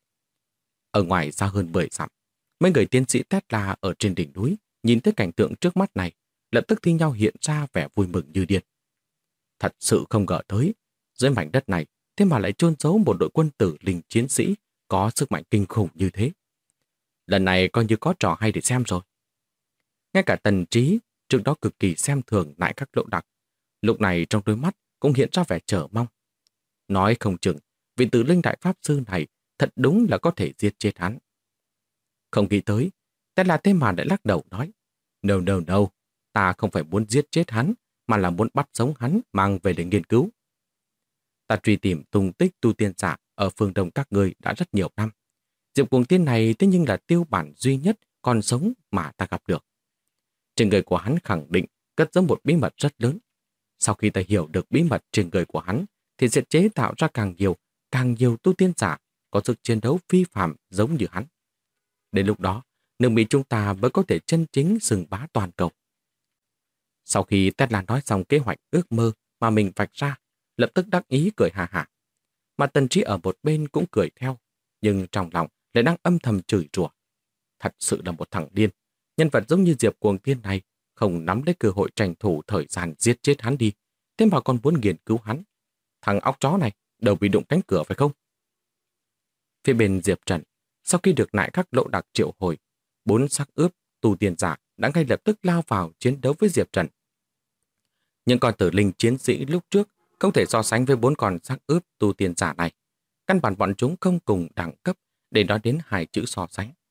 Ở ngoài xa hơn 10 dặm, mấy người tiến sĩ Tesla ở trên đỉnh núi nhìn thấy cảnh tượng trước mắt này, lập tức thi nhau hiện ra vẻ vui mừng như điên. Thật sự không ngờ tới, dưới mảnh đất này thế mà lại chôn giấu một đội quân tử linh chiến sĩ có sức mạnh kinh khủng như thế. Lần này coi như có trò hay để xem rồi. Ngay cả Tần Trí, trước đó cực kỳ xem thường nại khắc lộ đặc, lúc này trong đôi mắt cũng hiện ra vẻ chờ mong. Nói không chừng, vị tử linh đại pháp sư này thật đúng là có thể giết chết hắn. Không nghĩ tới, Tesla thế mà lại lắc đầu nói, No, no, no, ta không phải muốn giết chết hắn, mà là muốn bắt sống hắn mang về để nghiên cứu. Ta truy tìm tung tích tu tiên giả ở phương đông các ngươi đã rất nhiều năm. Diệp Cuồng Tiên này thế nhưng là tiêu bản duy nhất còn sống mà ta gặp được. Trên người của hắn khẳng định cất giấu một bí mật rất lớn. Sau khi ta hiểu được bí mật trên người của hắn, thì sẽ chế tạo ra càng nhiều tu tiên giả có sức chiến đấu phi phàm giống như hắn. Đến lúc đó, nước Mỹ chúng ta mới có thể chân chính xưng bá toàn cầu. Sau khi Tesla nói xong kế hoạch ước mơ mà mình vạch ra, lập tức đắc ý cười hà hà. Mà Tần Trí ở một bên cũng cười theo, nhưng trong lòng lại đang âm thầm chửi rủa. Thật sự là một thằng điên. Nhân vật giống như Diệp Cuồng Tiên này không nắm lấy cơ hội tranh thủ thời gian giết chết hắn đi, thế mà còn muốn nghiên cứu hắn. Thằng óc chó này đầu bị đụng cánh cửa phải không? Phía bên Diệp Trần, sau khi được nại khắc lộ đặc triệu hồi, 4 xác ướp tu tiên giả đã ngay lập tức lao vào chiến đấu với Diệp Trần. Những con tử linh chiến sĩ lúc trước không thể so sánh với 4 con xác ướp tu tiên giả này. Căn bản bọn chúng không cùng đẳng cấp để nói đến 2 chữ so sánh.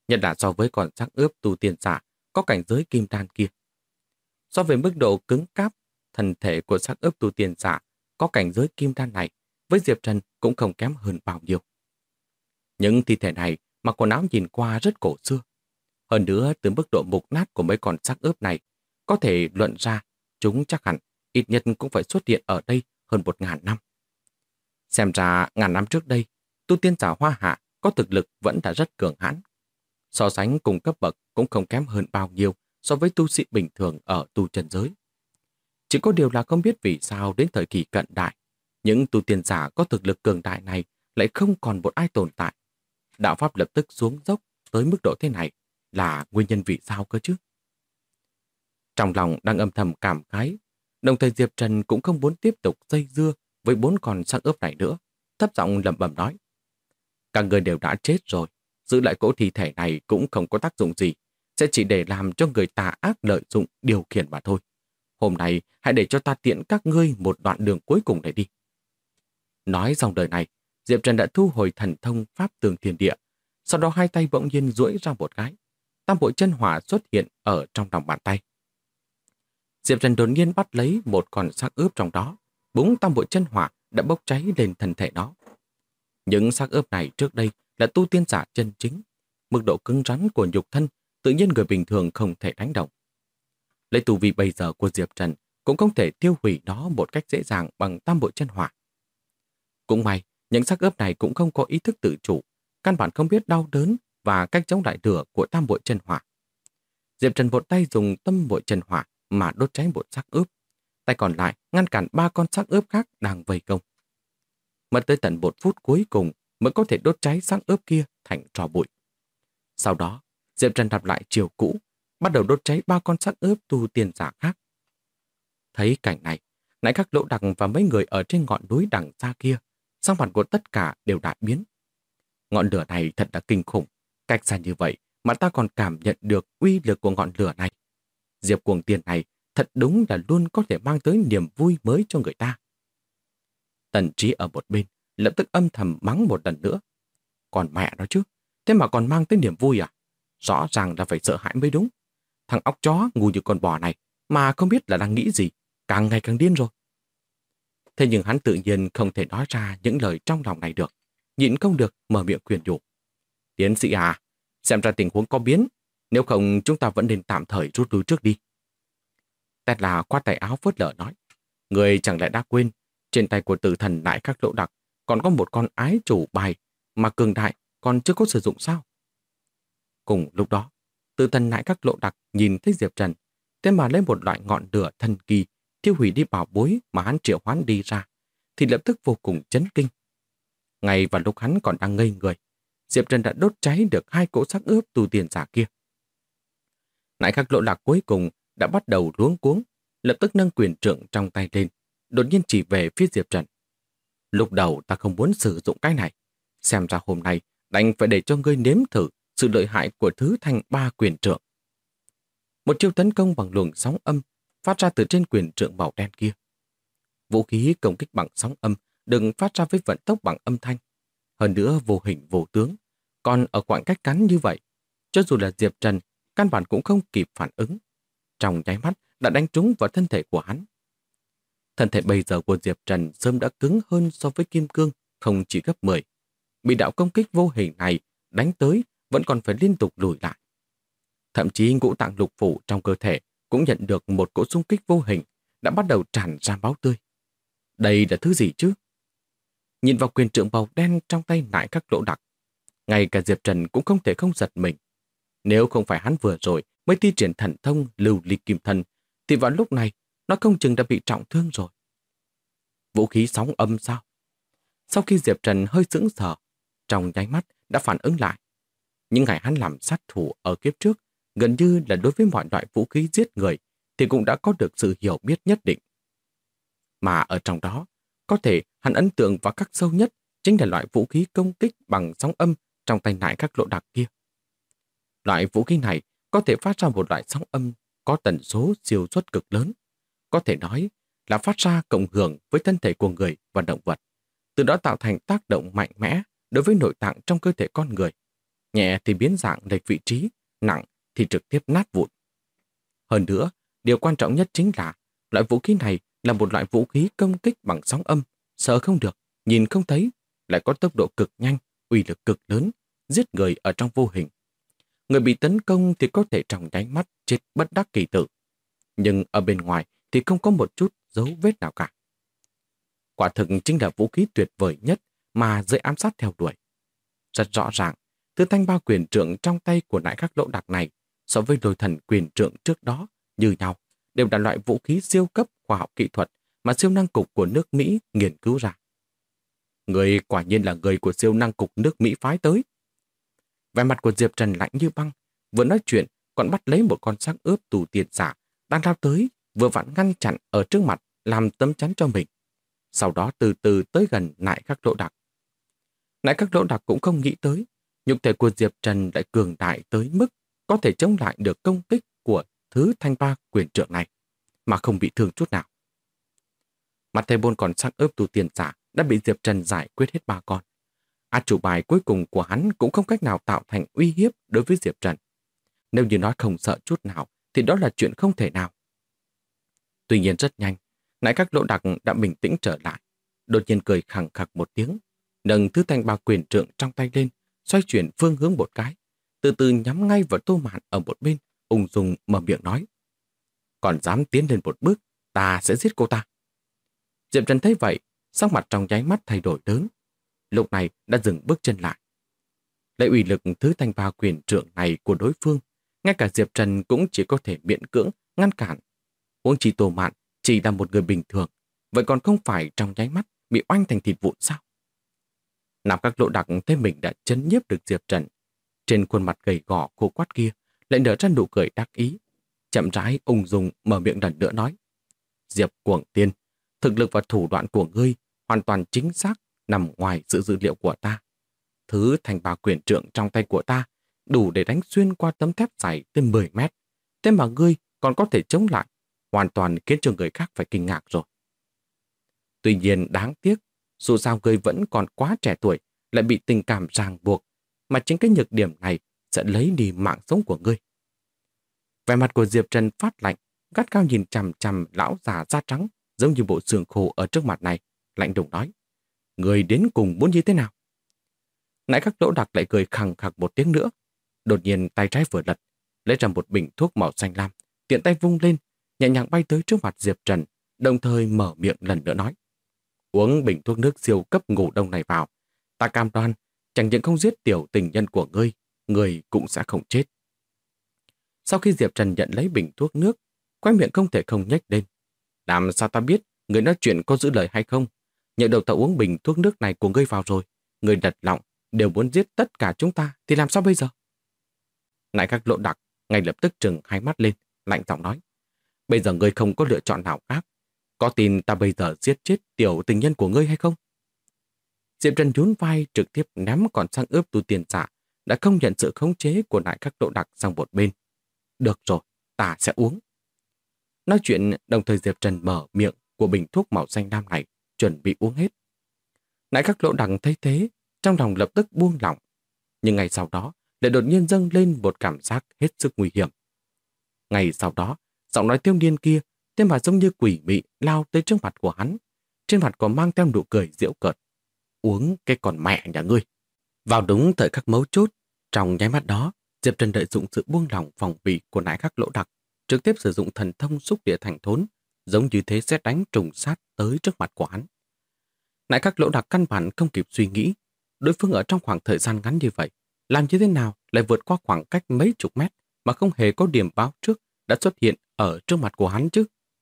nhất là so với con xác ướp tu tiên giả có cảnh giới kim đan kia. So với mức độ cứng cáp, thân thể của xác ướp tu tiên giả có cảnh giới kim đan này với Diệp Trần cũng không kém hơn bao nhiêu. Những thi thể này mặc quần áo nhìn qua rất cổ xưa. Hơn nữa, từ mức độ mục nát của mấy con xác ướp này, có thể luận ra chúng chắc hẳn ít nhất cũng phải xuất hiện ở đây hơn 1000 năm. Xem ra ngàn năm trước đây, tu tiên giả Hoa Hạ có thực lực vẫn đã rất cường hãn. So sánh cùng cấp bậc cũng không kém hơn bao nhiêu so với tu sĩ bình thường ở tu chân giới. Chỉ có điều là không biết vì sao đến thời kỳ cận đại, những tu tiên giả có thực lực cường đại này lại không còn một ai tồn tại. Đạo pháp lập tức xuống dốc tới mức độ thế này là nguyên nhân vì sao cơ chứ? Trong lòng đang âm thầm cảm khái, đồng thời Diệp Trần cũng không muốn tiếp tục dây dưa với 4 con xác ướp này nữa, thấp giọng lẩm bẩm nói. Các người đều đã chết rồi, giữ lại cỗ thi thể này cũng không có tác dụng gì, sẽ chỉ để làm cho người tà ác lợi dụng điều khiển mà thôi. Hôm nay hãy để cho ta tiễn các ngươi một đoạn đường cuối cùng này đi. Nói dòng đời này, Diệp Trần đã thu hồi thần thông pháp tường thiên địa, sau đó hai tay bỗng nhiên duỗi ra một cái. Tam bội chân hỏa xuất hiện ở trong lòng bàn tay. Diệp Trần đột nhiên bắt lấy một con xác ướp trong đó, búng tam bội chân hỏa đã bốc cháy lên thân thể nó. Những xác ướp này trước đây là tu tiên giả chân chính. Mức độ cứng rắn của nhục thân tự nhiên người bình thường không thể đánh động. Lấy tu vi bây giờ của Diệp Trần cũng không thể tiêu hủy nó một cách dễ dàng bằng tam bội chân hỏa. Cũng may, những xác ướp này cũng không có ý thức tự chủ, căn bản không biết đau đớn và cách chống lại lửa của tam bội chân hỏa. Diệp Trần một tay dùng tâm bội chân hỏa mà đốt cháy một xác ướp, tay còn lại ngăn cản 3 con xác ướp khác đang vây công. Mất tới tận 1 phút cuối cùng mới có thể đốt cháy xác ướp kia thành tro bụi. Sau đó, Diệp Trần lặp lại chiều cũ, bắt đầu đốt cháy 3 con xác ướp tu tiên giả khác. Thấy cảnh này, Nại Khắc Lỗ Đặc và mấy người ở trên ngọn núi đằng xa kia, sắc mặt của tất cả đều đại biến. Ngọn lửa này thật là kinh khủng, cách xa như vậy mà ta còn cảm nhận được uy lực của ngọn lửa này. Diệp Cuồng Tiên này thật đúng là luôn có thể mang tới niềm vui mới cho người ta. Tần Trí ở một bên lập tức âm thầm mắng một lần nữa. Còn mẹ nó chứ, thế mà còn mang tới niềm vui à? Rõ ràng là phải sợ hãi mới đúng. Thằng óc chó ngu như con bò này mà không biết là đang nghĩ gì, càng ngày càng điên rồi. Thế nhưng hắn tự nhiên không thể nói ra những lời trong lòng này được, nhịn không được mở miệng khuyên nhủ. Tiến sĩ à, xem ra tình huống có biến, nếu không chúng ta vẫn nên tạm thời rút lui trước đi. Tét là khoát tay áo phớt lờ nói, người chẳng lẽ đã quên, trên tay của tử thần Nại Khắc Lỗ Đặc còn có một con ái chủ bài mà cường đại còn chưa có sử dụng sao? Cùng lúc đó, tử thần Nại Khắc Lỗ Đặc nhìn thấy Diệp Trần, thế mà lấy một loại ngọn lửa thần kỳ tiêu hủy đi bảo bối mà hắn triệu hoán đi ra, thì lập tức vô cùng chấn kinh. Ngay vào lúc hắn còn đang ngây người, Diệp Trần đã đốt cháy được 2 cỗ xác ướp tu tiên giả kia. Nại Khắc Lỗ Đặc cuối cùng đã bắt đầu luống cuống, lập tức nâng quyền trượng trong tay lên, đột nhiên chỉ về phía Diệp Trần. Lúc đầu ta không muốn sử dụng cái này, xem ra hôm nay đành phải để cho ngươi nếm thử sự lợi hại của thứ thanh 3 quyền trượng. Một chiêu tấn công bằng luồng sóng âm phát ra từ trên quyền trượng màu đen kia. Vũ khí công kích bằng sóng âm đừng phát ra với vận tốc bằng âm thanh, hơn nữa vô hình vô tướng, còn ở khoảng cách ngắn như vậy, cho dù là Diệp Trần căn bản cũng không kịp phản ứng, trong nháy mắt đã đánh trúng vào thân thể của hắn. Thân thể bây giờ của Diệp Trần sớm đã cứng hơn so với kim cương, không chỉ gấp 10. Bị đạo công kích vô hình này đánh tới vẫn còn phải liên tục lùi lại. Thậm chí ngũ tạng lục phủ trong cơ thể cũng nhận được một cỗ xung kích vô hình, đã bắt đầu tràn ra máu tươi. Đây là thứ gì chứ? Nhìn vào quyền trượng màu đen trong tay Nại Khắc Lỗ Đặc, ngay cả Diệp Trần cũng không thể không giật mình. Nếu không phải hắn vừa rồi mới thi triển thần thông lưu ly kim thân, thì vào lúc này nó không chừng đã bị trọng thương rồi. Vũ khí sóng âm sao? Sau khi Diệp Trần hơi sững sờ, trong nháy mắt đã phản ứng lại. Những ngày hắn làm sát thủ ở kiếp trước, gần như là đối với mọi loại vũ khí giết người thì cũng đã có được sự hiểu biết nhất định. Mà ở trong đó, có thể hắn ấn tượng và khắc sâu nhất chính là loại vũ khí công kích bằng sóng âm trong tay Nại Khắc Lỗ Đặc kia. Loại vũ khí này có thể phát ra một loại sóng âm có tần số siêu suất cực lớn, có thể nói là phát ra cộng hưởng với thân thể của người và động vật, từ đó tạo thành tác động mạnh mẽ đối với nội tạng trong cơ thể con người. nhẹ thì biến dạng lệch vị trí, nặng thì trực tiếp nát vụn. Hơn nữa, điều quan trọng nhất chính là loại vũ khí này là một loại vũ khí công kích bằng sóng âm, sợ không được, nhìn không thấy, lại có tốc độ cực nhanh, uy lực cực lớn, giết người ở trong vô hình. Người bị tấn công thì có thể trong nháy mắt chết bất đắc kỳ tử, nhưng ở bên ngoài thì không có một chút dấu vết nào cả. Quả thực chính là vũ khí tuyệt vời nhất mà giới ám sát theo đuổi. Rất rõ ràng, thứ thanh ba quyền trượng trong tay của Đại Khắc Lỗ Đặc này so với Lôi Thần quyền trượng trước đó như nhau, đều là loại vũ khí siêu cấp khoa học kỹ thuật mà siêu năng cục của nước Mỹ nghiên cứu ra. Người quả nhiên là người của siêu năng cục nước Mỹ phái tới. Vẻ mặt của Diệp Trần lạnh như băng, vừa nói chuyện còn bắt lấy một con xác ướp tù tiền giả đang lao tới, vừa vặn ngăn chặn ở trước mặt làm tấm chắn cho mình. Sau đó từ từ tới gần Đại Khắc Lỗ Đặc. Đại Khắc Lỗ Đặc cũng không nghĩ tới nhục thể của Diệp Trần lại cường đại tới mức có thể chống lại được công kích của thứ thanh ba quyền trượng này mà không bị thương chút nào. Mặt thầy bôn còn xác ướp tù tiền giả đã bị Diệp Trần giải quyết hết 3 con. Át chủ bài cuối cùng của hắn cũng không cách nào tạo thành uy hiếp đối với Diệp Trần. Nếu như nói không sợ chút nào thì đó là chuyện không thể nào. Tuy nhiên rất nhanh, Đại Khắc Lỗ Đặc đã bình tĩnh trở lại, đột nhiên cười khẳng khặc một tiếng, nâng thứ thanh ba quyền trượng trong tay lên, xoay chuyển phương hướng một cái, từ từ nhắm ngay vào Tô Mạn ở một bên, ung dung mở miệng nói: còn dám tiến lên một bước, ta sẽ giết cô ta. Diệp Trần thấy vậy, sắc mặt trong nháy mắt thay đổi lớn, lúc này đã dừng bước chân lại. Lấy uy lực thứ thanh ba quyền trượng này của đối phương, ngay cả Diệp Trần cũng chỉ có thể miễn cưỡng ngăn cản. Huống chi Tô Mạn chỉ là một người bình thường, vậy còn không phải trong nháy mắt bị oanh thành thịt vụn sao? Nam Khắc Lỗ Đặc thấy mình đã chấn nhiếp được Diệp Trần, trên khuôn mặt gầy gò khô quắt kia lại nở ra nụ cười đắc ý, chậm rãi ung dung mở miệng lần nữa nói: Diệp Cuồng Tiên, thực lực và thủ đoạn của ngươi hoàn toàn chính xác nằm ngoài sự dự liệu của ta. Thứ thanh ba quyền trượng trong tay của ta đủ để đánh xuyên qua tấm thép dài tới 10 mét. Thế mà ngươi còn có thể chống lại, hoàn toàn khiến cho người khác phải kinh ngạc rồi. Tuy nhiên đáng tiếc, dù sao ngươi vẫn còn quá trẻ tuổi, lại bị tình cảm ràng buộc, mà chính cái nhược điểm này sẽ lấy đi mạng sống của ngươi. Vẻ mặt của Diệp Trần phát lạnh, gắt gao nhìn chằm chằm lão già da trắng, giống như bộ xương khô ở trước mặt này, lạnh lùng nói: Ngươi đến cùng muốn như thế nào? Đại Khắc Lỗ Đặc lại cười khằng khặc một tiếng nữa, đột nhiên tay trái vừa lật, lấy ra một bình thuốc màu xanh lam, tiện tay vung lên, nhẹ nhàng bay tới trước mặt Diệp Trần, đồng thời mở miệng lần nữa nói: Uống bình thuốc nước siêu cấp ngủ đông này vào, ta cam đoan chẳng những không giết tiểu tình nhân của ngươi, ngươi cũng sẽ không chết. Sau khi Diệp Trần nhận lấy bình thuốc nước, khóe miệng không thể không nhếch lên. Làm sao ta biết người nói chuyện có giữ lời hay không? Nhỡ đầu ta uống bình thuốc nước này của ngươi vào rồi, ngươi đặt lòng đều muốn giết tất cả chúng ta thì làm sao bây giờ? Đại Khắc Lỗ Đặc ngay lập tức trừng hai mắt lên, lạnh giọng nói: Bây giờ ngươi không có lựa chọn nào khác, có tin ta bây giờ giết chết tiểu tình nhân của ngươi hay không? Diệp Trần nhún vai trực tiếp ném còn sang ướp tu tiền giả đã không nhận sự khống chế của Đại Khắc Lỗ Đặc sang một bên. Được rồi, ta sẽ uống. Nói chuyện đồng thời Diệp Trần mở miệng của bình thuốc màu xanh lam này, chuẩn bị uống hết. Đại Khắc Lỗ Đặc thấy thế, trong lòng lập tức buông lỏng, nhưng ngày sau đó lại đột nhiên dâng lên một cảm giác hết sức nguy hiểm. Ngày sau đó, giọng nói thiếu niên kia thế mà giống như quỷ mị lao tới trước mặt của hắn, trên mặt còn mang theo nụ cười giễu cợt: Uống cái con mẹ nhà ngươi. Vào đúng thời khắc mấu chốt, trong nháy mắt đó, Diệp Trần lợi dụng sự buông lỏng phòng bị của Đại Khắc Lỗ Đặc, trực tiếp sử dụng thần thông xúc địa thành thốn, giống như thế sét đánh trùng sát tới trước mặt của hắn. Đại Khắc Lỗ Đặc căn bản không kịp suy nghĩ, đối phương ở trong khoảng thời gian ngắn như vậy, làm như thế nào lại vượt qua khoảng cách mấy chục mét mà không hề có điểm báo trước đã xuất hiện ở trước mặt của hắn chứ?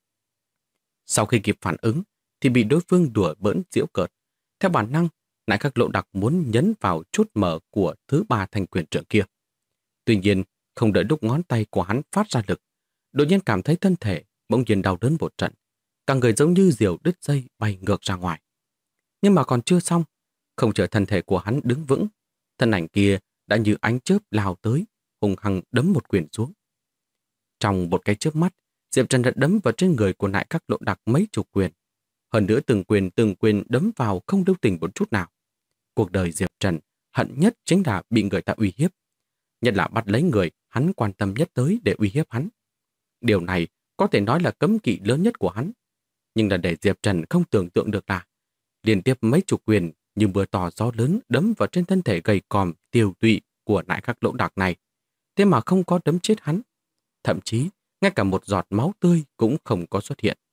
Sau khi kịp phản ứng, thì bị đối phương đùa bỡn giễu cợt. Theo bản năng, Đại Khắc Lỗ Đặc muốn nhấn vào chốt mở của thứ ba thanh quyền trượng kia. Tuy nhiên, không đợi lúc ngón tay của hắn phát ra lực, đột nhiên cảm thấy thân thể bỗng nhiên đau đớn một trận, cả người giống như diều đứt dây bay ngược ra ngoài. Nhưng mà còn chưa xong, không chờ thân thể của hắn đứng vững, thân ảnh kia đã như ánh chớp lao tới, hùng hăng đấm một quyền xuống. Trong một cái chớp mắt, Diệp Trần đã đấm vào trên người của Đại Khắc Lỗ Đặc mấy chục quyền. Hơn nữa từng quyền đấm vào không lưu tình một chút nào. Cuộc đời Diệp Trần hận nhất chính là bị người ta uy hiếp. Nhất là bắt lấy người hắn quan tâm nhất tới để uy hiếp hắn. Điều này có thể nói là cấm kỵ lớn nhất của hắn. Nhưng là để Diệp Trần không tưởng tượng được là liên tiếp mấy chục quyền như mưa to gió lớn đấm vào trên thân thể gầy còm tiêu tụy của nại khắc lỗ đặc này. Thế mà không có đấm chết hắn. Thậm chí, ngay cả một giọt máu tươi cũng không có xuất hiện.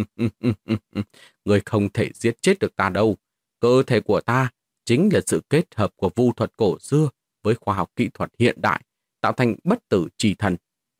Người không thể giết chết được ta đâu. Cơ thể của ta chính là sự kết hợp của vu thuật cổ xưa với khoa học kỹ thuật hiện đại, tạo thành bất tử chi thần.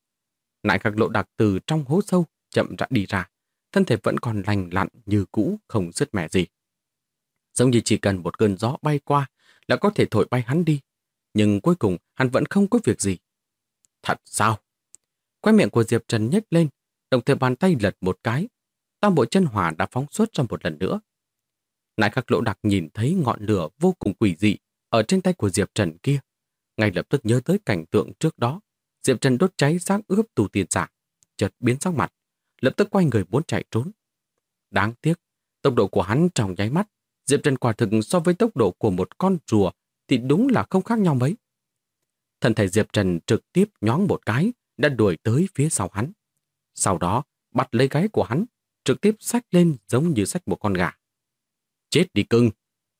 Nại khắc lộ đặc từ trong hố sâu chậm rãi đi ra, thân thể vẫn còn lành lặn như cũ, không sứt mẻ gì. Giống như chỉ cần một cơn gió bay qua là có thể thổi bay hắn đi, nhưng cuối cùng hắn vẫn không có việc gì. Thật sao? Khóe miệng của Diệp Trần nhếch lên, đồng thời bàn tay lật một cái, tam bộ chân hỏa đã phóng xuất ra một lần nữa. Nại khắc lỗ đặc nhìn thấy ngọn lửa vô cùng quỷ dị ở trên tay của Diệp Trần kia, ngay lập tức nhớ tới cảnh tượng trước đó. Diệp Trần đốt cháy xác ướp tu tiên giả, chợt biến sắc mặt, lập tức quay người muốn chạy trốn. Đáng tiếc, tốc độ của hắn trong nháy mắt, Diệp Trần quả thực so với tốc độ của một con rùa thì đúng là không khác nhau mấy. Thân thể Diệp Trần trực tiếp nhoáng một cái, đã đuổi tới phía sau hắn. Sau đó, bắt lấy gáy của hắn, trực tiếp xách lên giống như xách một con gà. Chết đi cưng!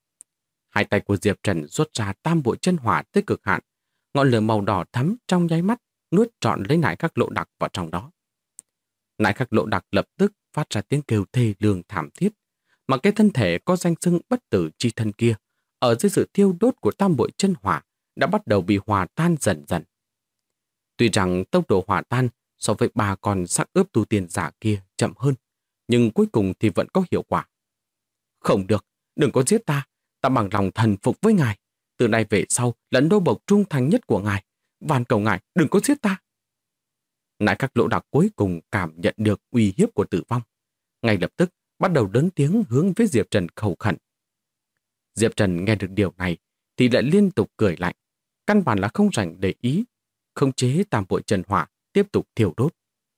Hai tay của Diệp Trần xuất ra tam bội chân hỏa tới cực hạn, ngọn lửa màu đỏ thắm trong nháy mắt nuốt trọn lấy nại khắc lộ đặc vào trong đó. Nại khắc lộ đặc lập tức phát ra tiếng kêu thê lương thảm thiết, mà cái thân thể có danh xưng bất tử chi thân kia, ở dưới sự thiêu đốt của tam bội chân hỏa, đã bắt đầu bị hòa tan dần dần. Tuy rằng tốc độ hòa tan so với ba con xác ướp tu tiên giả kia chậm hơn, nhưng cuối cùng thì vẫn có hiệu quả. Không được, đừng có giết ta, ta bằng lòng thần phục với ngài. Từ nay về sau là nô bộc trung thành nhất của ngài. Van cầu ngài đừng có giết ta. Nại khắc lỗ đặc cuối cùng cảm nhận được uy hiếp của tử vong. Ngay lập tức bắt đầu lớn tiếng hướng với Diệp Trần cầu khẩn. Diệp Trần nghe được điều này thì lại liên tục cười lạnh. Căn bản là không rảnh để ý, khống chế tam bội chân hỏa tiếp tục thiêu đốt.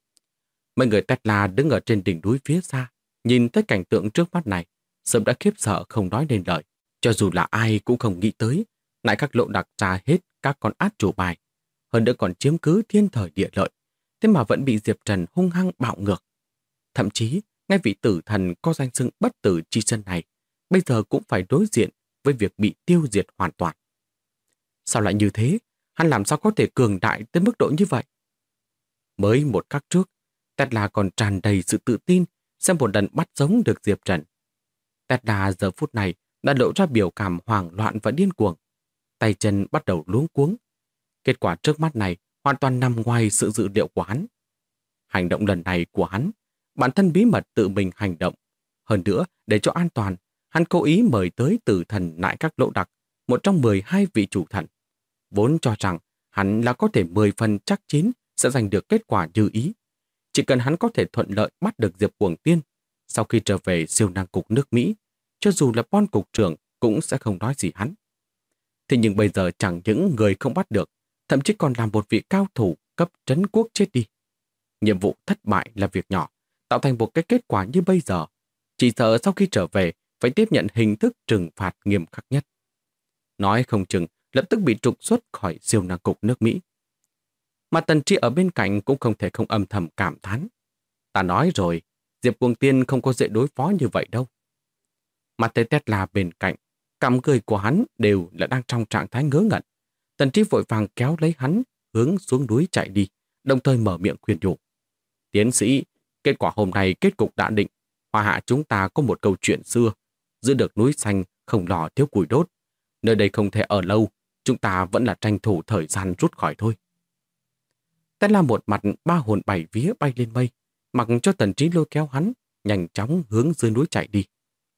Mấy người Tesla đứng ở trên đỉnh núi phía xa, nhìn thấy cảnh tượng trước mắt này, sớm đã khiếp sợ không nói nên lời. Cho dù là ai cũng không nghĩ tới, nại khắc lộ đặc ra hết các con át chủ bài, hơn nữa còn chiếm cứ thiên thời địa lợi, thế mà vẫn bị Diệp Trần hung hăng bạo ngược. Thậm chí, ngay vị tử thần có danh xưng bất tử chi thân này, bây giờ cũng phải đối diện với việc bị tiêu diệt hoàn toàn. Sao lại như thế? Hắn làm sao có thể cường đại tới mức độ như vậy? Mới một khắc trước, Tesla còn tràn đầy sự tự tin xem một lần bắt giống được Diệp Trần. Tesla giờ phút này đã lộ ra biểu cảm hoảng loạn và điên cuồng. Tay chân bắt đầu luống cuống. Kết quả trước mắt này hoàn toàn nằm ngoài sự dự liệu của hắn. Hành động lần này của hắn, bản thân bí mật tự mình hành động. Hơn nữa, để cho an toàn, hắn cố ý mời tới tử thần nại các lỗ đặc, một trong 12 vị chủ thần. Vốn cho rằng hắn là có thể 10 phần chắc chín sẽ giành được kết quả như ý. Chỉ cần hắn có thể thuận lợi bắt được Diệp Cuồng Tiên, sau khi trở về siêu năng cục nước Mỹ, cho dù là Bon cục trưởng cũng sẽ không nói gì hắn. Thế nhưng bây giờ chẳng những người không bắt được, thậm chí còn làm một vị cao thủ cấp trấn quốc chết đi. Nhiệm vụ thất bại là việc nhỏ, tạo thành một cái kết quả như bây giờ. Chỉ sợ sau khi trở về phải tiếp nhận hình thức trừng phạt nghiêm khắc nhất. Nói không chừng lập tức bị trục xuất khỏi siêu năng cục nước Mỹ. Mà Tần Tri ở bên cạnh cũng không thể không âm thầm cảm thán. Ta nói rồi, Diệp Cuồng Tiên không có dễ đối phó như vậy đâu. Mà thấy Tesla bên cạnh, cằm cười của hắn đều là đang trong trạng thái ngớ ngẩn. Tần Tri vội vàng kéo lấy hắn, hướng xuống núi chạy đi, đồng thời mở miệng khuyên nhủ. Tiến sĩ, kết quả hôm nay kết cục đã định. Hoa hạ chúng ta có một câu chuyện xưa, giữ được núi xanh không lò thiếu củi đốt. Nơi đây không thể ở lâu, chúng ta vẫn là tranh thủ thời gian rút khỏi thôi. Tesla một mặt ba hồn bảy vía bay lên mây, mặc cho Tần Trí lôi kéo hắn, nhanh chóng hướng dưới núi chạy đi.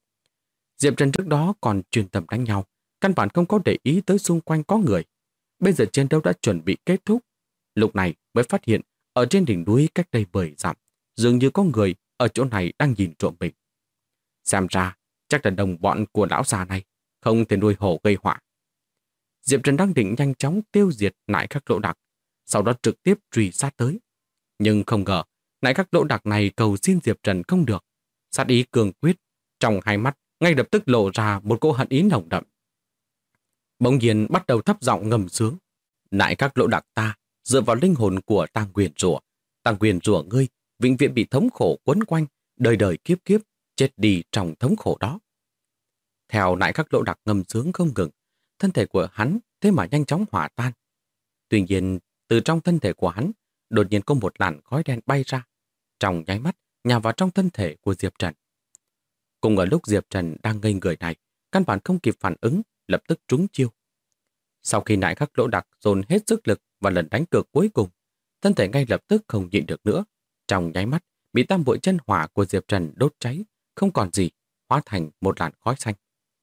Diệp Trần trước đó còn chuyên tâm đánh nhau, căn bản không có để ý tới xung quanh có người. Bây giờ chiến đấu đã chuẩn bị kết thúc. Lúc này mới phát hiện ở trên đỉnh núi cách đây 10 dặm, dường như có người ở chỗ này đang nhìn trộm mình. Xem ra, chắc là đồng bọn của lão già này, không thể nuôi hổ gây họa. Diệp Trần đang định nhanh chóng tiêu diệt nại khắc lỗ đặc, sau đó trực tiếp truy sát tới. Nhưng không ngờ, nại khắc lỗ đặc này cầu xin Diệp Trần không được. Sát ý cường quyết, trong hai mắt ngay lập tức lộ ra một cỗ hận ý nồng đậm. Bỗng nhiên bắt đầu thấp giọng ngâm sướng. Nại các lỗ đặc ta, dựa vào linh hồn của ta nguyền rủa ngươi, vĩnh viễn bị thống khổ quấn quanh, đời đời kiếp kiếp, chết đi trong thống khổ đó. Theo nại các lỗ đặc ngâm sướng không ngừng, thân thể của hắn thế mà nhanh chóng hòa tan. Tuy nhiên, từ trong thân thể của hắn, đột nhiên có một làn khói đen bay ra, trong nháy mắt nhào vào trong thân thể của Diệp Trần. Cùng ở lúc Diệp Trần đang ngây người này, căn bản không kịp phản ứng, lập tức trúng chiêu. Sau khi nại khắc lỗ đặc dồn hết sức lực vào lần đánh cược cuối cùng, thân thể ngay lập tức không nhịn được nữa. Trong nháy mắt, bị tam bội chân hỏa của Diệp Trần đốt cháy, không còn gì, hóa thành một làn khói xanh.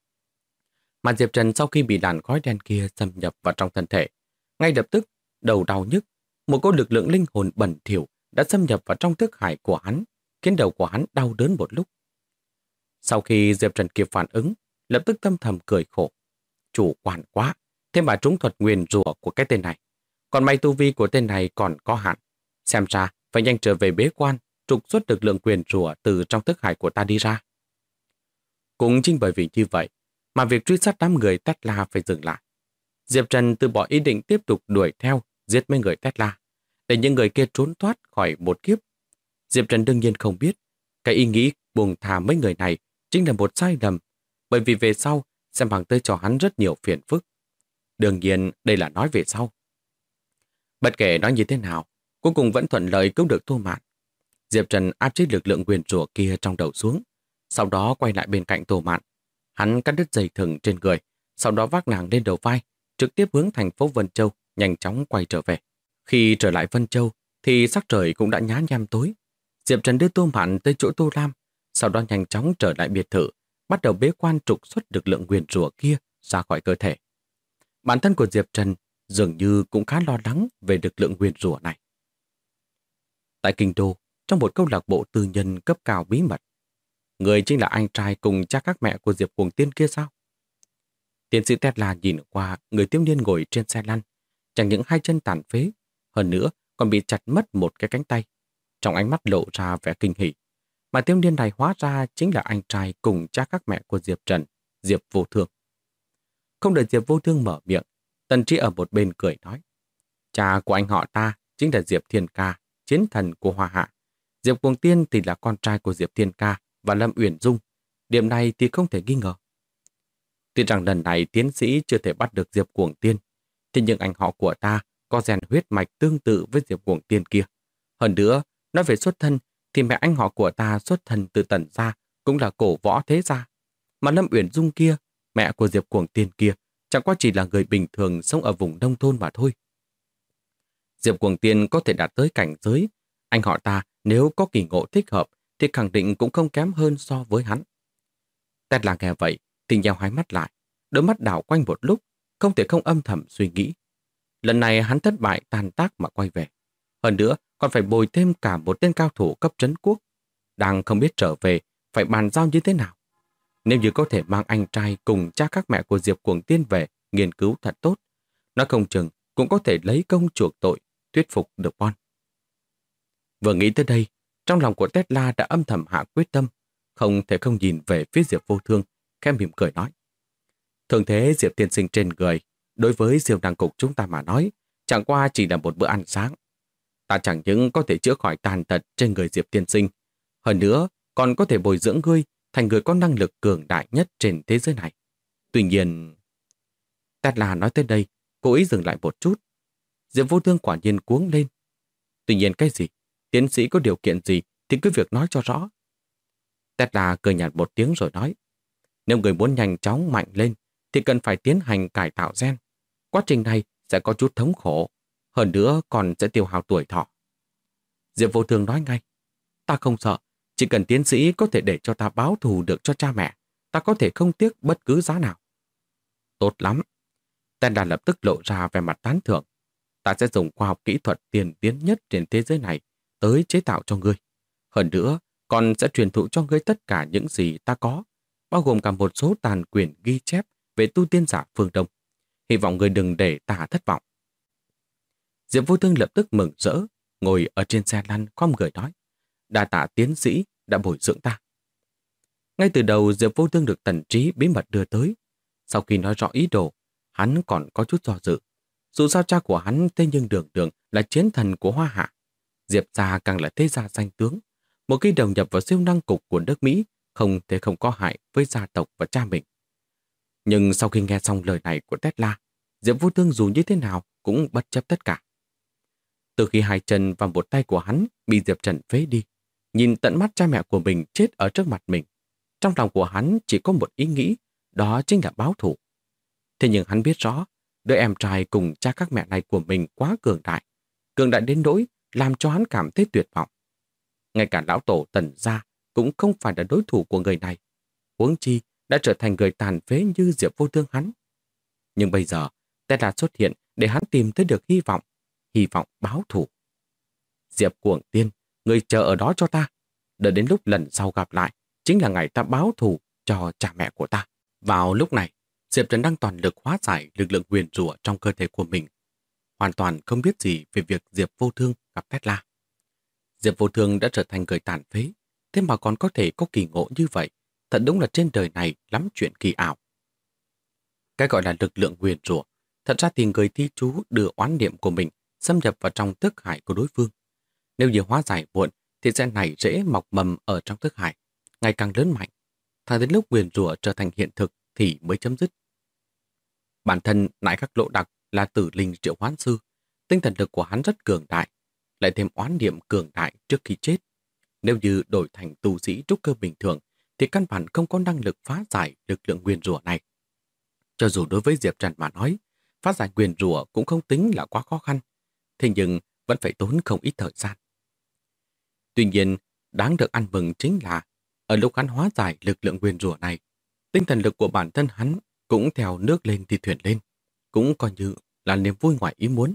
Mà Diệp Trần sau khi bị làn khói đen kia xâm nhập vào trong thân thể, ngay lập tức, đầu đau nhức, một cỗ lực lượng linh hồn bẩn thỉu đã xâm nhập vào trong thức hải của hắn, khiến đầu của hắn đau đớn một lúc. Sau khi Diệp Trần kịp phản ứng, lập tức tâm thầm cười khổ. Chủ quan quá, thế mà trúng thuật nguyền rủa của cái tên này. Còn may tu vi của tên này còn có hạn. Xem ra phải nhanh trở về bế quan, trục xuất lực lượng nguyền rủa từ trong thức hải của ta đi ra. Cũng chính bởi vì như vậy, mà việc truy sát đám người Tesla phải dừng lại. Diệp Trần từ bỏ ý định tiếp tục đuổi theo, giết mấy người Tesla, để những người kia trốn thoát khỏi một kiếp. Diệp Trần đương nhiên không biết, cái ý nghĩ buông thả mấy người này chính là một sai lầm, bởi vì về sau sẽ mang tới cho hắn rất nhiều phiền phức. Đương nhiên, đây là nói về sau. Bất kể nói như thế nào, cuối cùng vẫn thuận lợi cứu được Tô Mạn. Diệp Trần áp chế lực lượng nguyền rủa kia trong đầu xuống, sau đó quay lại bên cạnh Tô Mạn. Hắn cắt đứt dây thừng trên người, sau đó vác nàng lên đầu vai, trực tiếp hướng thành phố Vân Châu, nhanh chóng quay trở về. Khi trở lại Vân Châu, thì sắc trời cũng đã nhá nhem tối. Diệp Trần đưa Tô Mạn tới chỗ Tô Lam, sau đó nhanh chóng trở lại biệt thự, bắt đầu bế quan trục xuất lực lượng nguyền rủa kia ra khỏi cơ thể. Bản thân của Diệp Trần dường như cũng khá lo lắng về lực lượng nguyền rủa này. Tại Kinh Đô, trong một câu lạc bộ tư nhân cấp cao bí mật, người chính là anh trai cùng cha các mẹ của Diệp Cuồng Tiên kia sao? Tiến sĩ Tesla nhìn qua người thiếu niên ngồi trên xe lăn, chẳng những hai chân tàn phế, hơn nữa còn bị chặt mất một cái cánh tay. Trong ánh mắt lộ ra vẻ kinh hỉ, mà thiếu niên này hóa ra chính là anh trai cùng cha các mẹ của Diệp Trần, Diệp Vô Thương. Không đợi Diệp Vô Thương mở miệng, Tần Trí ở một bên cười nói, cha của anh họ ta chính là Diệp Thiên Ca, chiến thần của Hoa Hạ. Diệp Cuồng Tiên thì là con trai của Diệp Thiên Ca và Lâm Uyển Dung. Điểm này thì không thể nghi ngờ. Tuy rằng lần này tiến sĩ chưa thể bắt được Diệp Cuồng Tiên, thế nhưng anh họ của ta có gen huyết mạch tương tự với Diệp Cuồng Tiên kia. Hơn nữa, nói về xuất thân thì mẹ anh họ của ta xuất thân từ Tần gia, cũng là cổ võ thế gia. Mà Lâm Uyển Dung kia, mẹ của Diệp Cuồng Tiên kia, chẳng qua chỉ là người bình thường sống ở vùng nông thôn mà thôi. Diệp Cuồng Tiên có thể đạt tới cảnh giới, anh họ ta nếu có kỳ ngộ thích hợp thì khẳng định cũng không kém hơn so với hắn. Tesla nghe vậy thì nheo hai mắt lại, đôi mắt đảo quanh một lúc, không thể không âm thầm suy nghĩ. Lần này hắn thất bại tàn tác mà quay về. Hơn nữa còn phải bồi thêm cả một tên cao thủ cấp trấn quốc. Đang không biết trở về phải bàn giao như thế nào. Nếu như có thể mang anh trai cùng cha các mẹ của Diệp Cuồng Tiên về nghiên cứu thật tốt, nó không chừng cũng có thể lấy công chuộc tội, thuyết phục được Bon. Vừa nghĩ tới đây, trong lòng của Tesla đã âm thầm hạ quyết tâm, không thể không nhìn về phía Diệp Vô Thương, khẽ mỉm cười nói. Thường thế Diệp tiên sinh trên người, đối với Diệp Đăng Cục chúng ta mà nói, chẳng qua chỉ là một bữa ăn sáng. Ta chẳng những có thể chữa khỏi tàn tật trên người Diệp tiên sinh, hơn nữa còn có thể bồi dưỡng ngươi thành người có năng lực cường đại nhất trên thế giới này. Tuy nhiên... Tesla nói tới đây, cố ý dừng lại một chút. Diệp Vô Thương quả nhiên cuống lên. Tuy nhiên cái gì? Tiến sĩ có điều kiện gì thì cứ việc nói cho rõ. Tesla cười nhạt một tiếng rồi nói, nếu người muốn nhanh chóng mạnh lên thì cần phải tiến hành cải tạo gen. Quá trình này sẽ có chút thống khổ, hơn nữa còn sẽ tiêu hao tuổi thọ. Diệp Vô Thương nói ngay, ta không sợ, chỉ cần tiến sĩ có thể để cho ta báo thù được cho cha mẹ, ta có thể không tiếc bất cứ giá nào. Tốt lắm. Tesla lập tức lộ ra vẻ mặt tán thưởng. Ta sẽ dùng khoa học kỹ thuật tiên tiến nhất trên thế giới này tới chế tạo cho ngươi. Hơn nữa, còn sẽ truyền thụ cho ngươi tất cả những gì ta có, bao gồm cả một số tàn quyền ghi chép về tu tiên giả phương Đông. Hy vọng ngươi đừng để ta thất vọng. Diệp Vô Thương lập tức mừng rỡ, ngồi ở trên xe lăn khom người nói, đa tạ tiến sĩ đã bồi dưỡng ta. Ngay từ đầu Diệp Vô Thương được Tần Trí bí mật đưa tới. Sau khi nói rõ ý đồ, hắn còn có chút do dự. Dù sao cha của hắn tên nhưng đường đường là chiến thần của Hoa Hạ. Diệp gia càng là thế gia danh tướng. Một khi đầu nhập vào siêu năng cục của nước Mỹ không thể không có hại với gia tộc và cha mình. Nhưng sau khi nghe xong lời này của Tesla, Diệp Vô Thương dù như thế nào cũng bất chấp tất cả. Từ khi hai chân và một tay của hắn bị Diệp Trần phế đi, nhìn tận mắt cha mẹ của mình chết ở trước mặt mình, trong lòng của hắn chỉ có một ý nghĩ, đó chính là báo thù. Thế nhưng hắn biết rõ, đứa em trai cùng cha các mẹ này của mình quá cường đại đến nỗi làm cho hắn cảm thấy tuyệt vọng. Ngay cả lão tổ Tần gia cũng không phải là đối thủ của người này, huống chi đã trở thành người tàn phế như Diệp Vô Thương hắn. Nhưng bây giờ, Tesla xuất hiện để hắn tìm thấy được hy vọng báo thù. Diệp Cuồng Tiên, người chờ ở đó cho ta. Đợi đến lúc lần sau gặp lại, chính là ngày ta báo thù cho cha mẹ của ta. Vào lúc này, Diệp Trần đang toàn lực hóa giải lực lượng nguyền rủa trong cơ thể của mình. Hoàn toàn không biết gì về việc Diệp Vô Thương gặp Tesla. Diệp Vô Thương đã trở thành người tàn phế, thế mà còn có thể có kỳ ngộ như vậy. Thật đúng là trên đời này lắm chuyện kỳ ảo. Cái gọi là lực lượng nguyền rủa, thật ra thì người thi chú đưa oán niệm của mình xâm nhập vào trong thức hải của đối phương. Nếu như hóa giải muộn thì sẽ nảy rễ mọc mầm ở trong thức hải, ngày càng lớn mạnh. Thẳng đến lúc nguyền rủa trở thành hiện thực thì mới chấm dứt. Bản thân Nại Khắc Lộ Đặc là tử linh triệu hoán sư, tinh thần lực của hắn rất cường đại, lại thêm oán niệm cường đại trước khi chết. Nếu như đổi thành tu sĩ trúc cơ bình thường thì căn bản không có năng lực phá giải lực lượng nguyền rủa này. Cho dù đối với Diệp Trần mà nói, phá giải nguyền rủa cũng không tính là quá khó khăn, thế nhưng vẫn phải tốn không ít thời gian. Tuy nhiên, đáng được ăn mừng chính là ở lúc hắn hóa giải lực lượng nguyền rủa này, tinh thần lực của bản thân hắn cũng theo nước lên thì thuyền lên, cũng coi như là niềm vui ngoài ý muốn.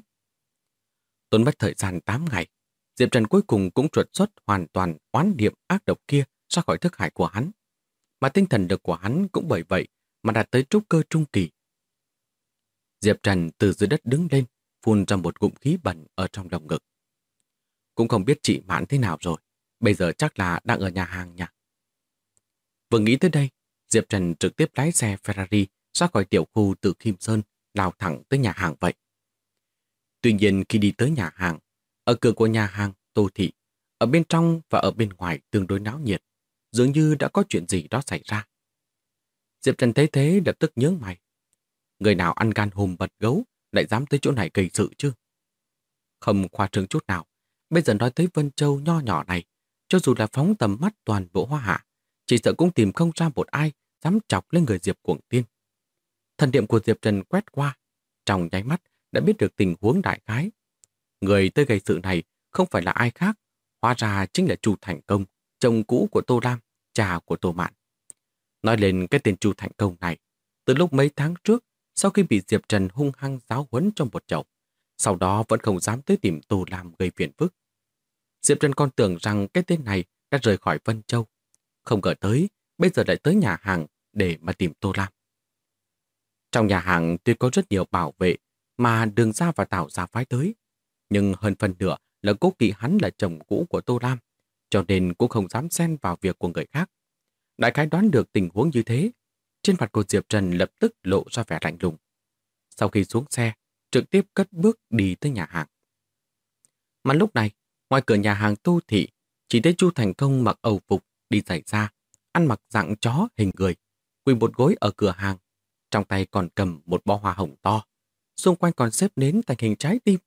Tốn mất thời gian 8 ngày, Diệp Trần cuối cùng cũng trượt xuất hoàn toàn oán niệm ác độc kia ra khỏi thức hải của hắn. Mà tinh thần lực của hắn cũng bởi vậy mà đạt tới trúc cơ trung kỳ. Diệp Trần từ dưới đất đứng lên, phun ra một ngụm khí bẩn ở trong lồng ngực. Cũng không biết chị Mãn thế nào rồi, bây giờ chắc là đang ở nhà hàng nhỉ. Vừa nghĩ tới đây, Diệp Trần trực tiếp lái xe Ferrari ra khỏi tiểu khu từ Kim Sơn, lao thẳng tới nhà hàng vậy. Tuy nhiên khi đi tới nhà hàng, ở cửa của nhà hàng Tô Thị, ở bên trong và ở bên ngoài tương đối náo nhiệt, dường như đã có chuyện gì đó xảy ra. Diệp Trần thấy thế lập tức nhướng mày. Người nào ăn gan hùm bật gấu lại dám tới chỗ này gây sự chứ? Không khoa trương chút nào, bây giờ nói tới Vân Châu nho nhỏ này, cho dù là phóng tầm mắt toàn bộ Hoa Hạ, chỉ sợ cũng tìm không ra một ai dám chọc lên người Diệp Cuồng Tiên. Thần niệm của Diệp Trần quét qua, trong nháy mắt đã biết được tình huống đại khái. Người tới gây sự này không phải là ai khác, hóa ra chính là Chu Thành Công, chồng cũ của Tô Lam, cha của Tô Mạn. Nói lên cái tên Chu Thành Công này, từ lúc mấy tháng trước, sau khi bị Diệp Trần hung hăng giáo huấn trong một chậu, sau đó vẫn không dám tới tìm Tô Lam gây phiền phức. Diệp Trần còn tưởng rằng cái tên này đã rời khỏi Vân Châu, không ngờ tới, bây giờ lại tới nhà hàng để mà tìm Tô Lam. Trong nhà hàng tuy có rất nhiều bảo vệ mà Đường Gia và Tào Gia phái tới, nhưng hơn phần nửa là cố kỵ hắn là chồng cũ của Tô Lam, cho nên cũng không dám xen vào việc của người khác. Đại khái đoán được tình huống như thế, trên mặt của Diệp Trần lập tức lộ ra vẻ lạnh lùng. Sau khi xuống xe, trực tiếp cất bước đi tới nhà hàng. Mà lúc này, ngoài cửa nhà hàng Tô Thị, chỉ thấy Chu Thành Công mặc âu phục, đi giày da, ăn mặc dạng chó hình người, quỳ một gối ở cửa hàng, trong tay còn cầm một bó hoa hồng to, xung quanh còn xếp nến thành hình trái tim.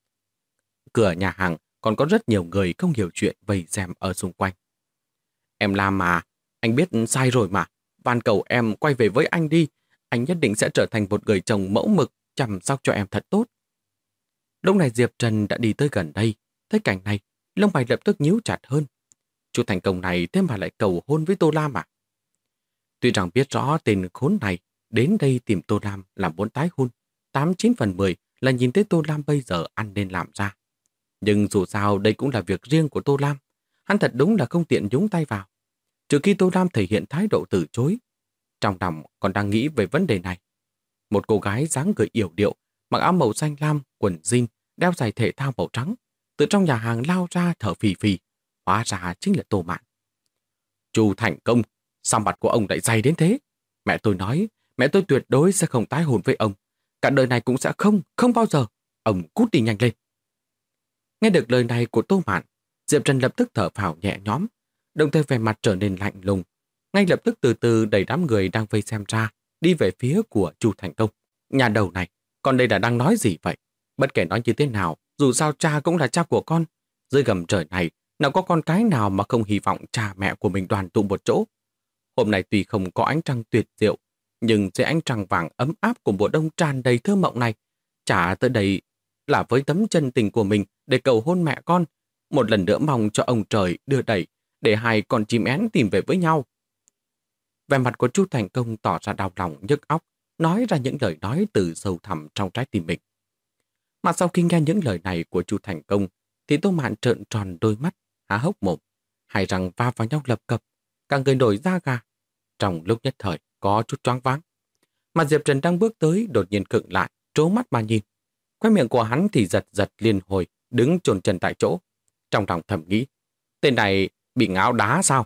Cửa nhà hàng còn có rất nhiều người không hiểu chuyện vây xem ở xung quanh. Em Lam mà, anh biết sai rồi mà, van cầu em quay về với anh đi, anh nhất định sẽ trở thành một người chồng mẫu mực, chăm sóc cho em thật tốt. Lúc này Diệp Trần đã đi tới gần đây, thấy cảnh này, lông mày lập tức nhíu chặt hơn. Chu Thành Công này thế mà lại cầu hôn với Tô Lam à? Tuy rằng biết rõ tên khốn này đến đây tìm Tô Lam làm muốn tái hôn, 89 phần 10 là nhìn thấy Tô Lam bây giờ ăn nên làm ra. Nhưng dù sao đây cũng là việc riêng của Tô Lam, hắn thật đúng là không tiện nhúng tay vào. Trừ khi Tô Lam thể hiện thái độ từ chối, trong lòng còn đang nghĩ về vấn đề này. Một cô gái dáng người yểu điệu, mặc áo màu xanh lam, quần jean, đeo giày thể thao màu trắng, từ trong nhà hàng lao ra thở phì phì, hóa ra chính là Tô Mạn. Chu Thành Công, sao mặt của ông lại dày đến thế? Mẹ tôi nói, mẹ tôi tuyệt đối sẽ không tái hôn với ông. cả đời này cũng sẽ không bao giờ. Ông cút đi nhanh lên. Nghe được lời này của Tô Mạn, Diệp Trần lập tức thở phào nhẹ nhõm, đồng thời vẻ mặt trở nên lạnh lùng. Ngay lập tức từ từ đẩy đám người đang vây xem ra, đi về phía của Chu Thành Công. Nhà đầu này, con đây là đang nói gì vậy? Bất kể nói như thế nào, dù sao cha cũng là cha của con. Dưới gầm trời này, nào có con cái nào mà không hy vọng cha mẹ của mình đoàn tụ một chỗ. Hôm nay tuy không có ánh trăng tuyệt diệu, nhưng dưới ánh trăng vàng ấm áp của mùa đông tràn đầy thơ mộng này, cha tới đây là với tấm chân tình của mình để cầu hôn mẹ con, một lần nữa mong cho ông trời đưa đẩy để hai con chim én tìm về với nhau. Vẻ mặt của Chu Thành Công tỏ ra đau lòng nhức óc, nói ra những lời nói từ sâu thẳm trong trái tim mình. Mà sau khi nghe những lời này của Chu Thành Công, thì Tô Mạn trợn tròn đôi mắt, há hốc mồm, hai răng va vào nhau lập cập, cả người nổi da gà. Trong lúc nhất thời có chút choáng váng. Mà Diệp Trần đang bước tới đột nhiên khựng lại, trố mắt mà nhìn. Khóe miệng của hắn thì giật giật liên hồi, đứng chôn chân tại chỗ. Trong lòng thầm nghĩ, tên này bị ngáo đá sao?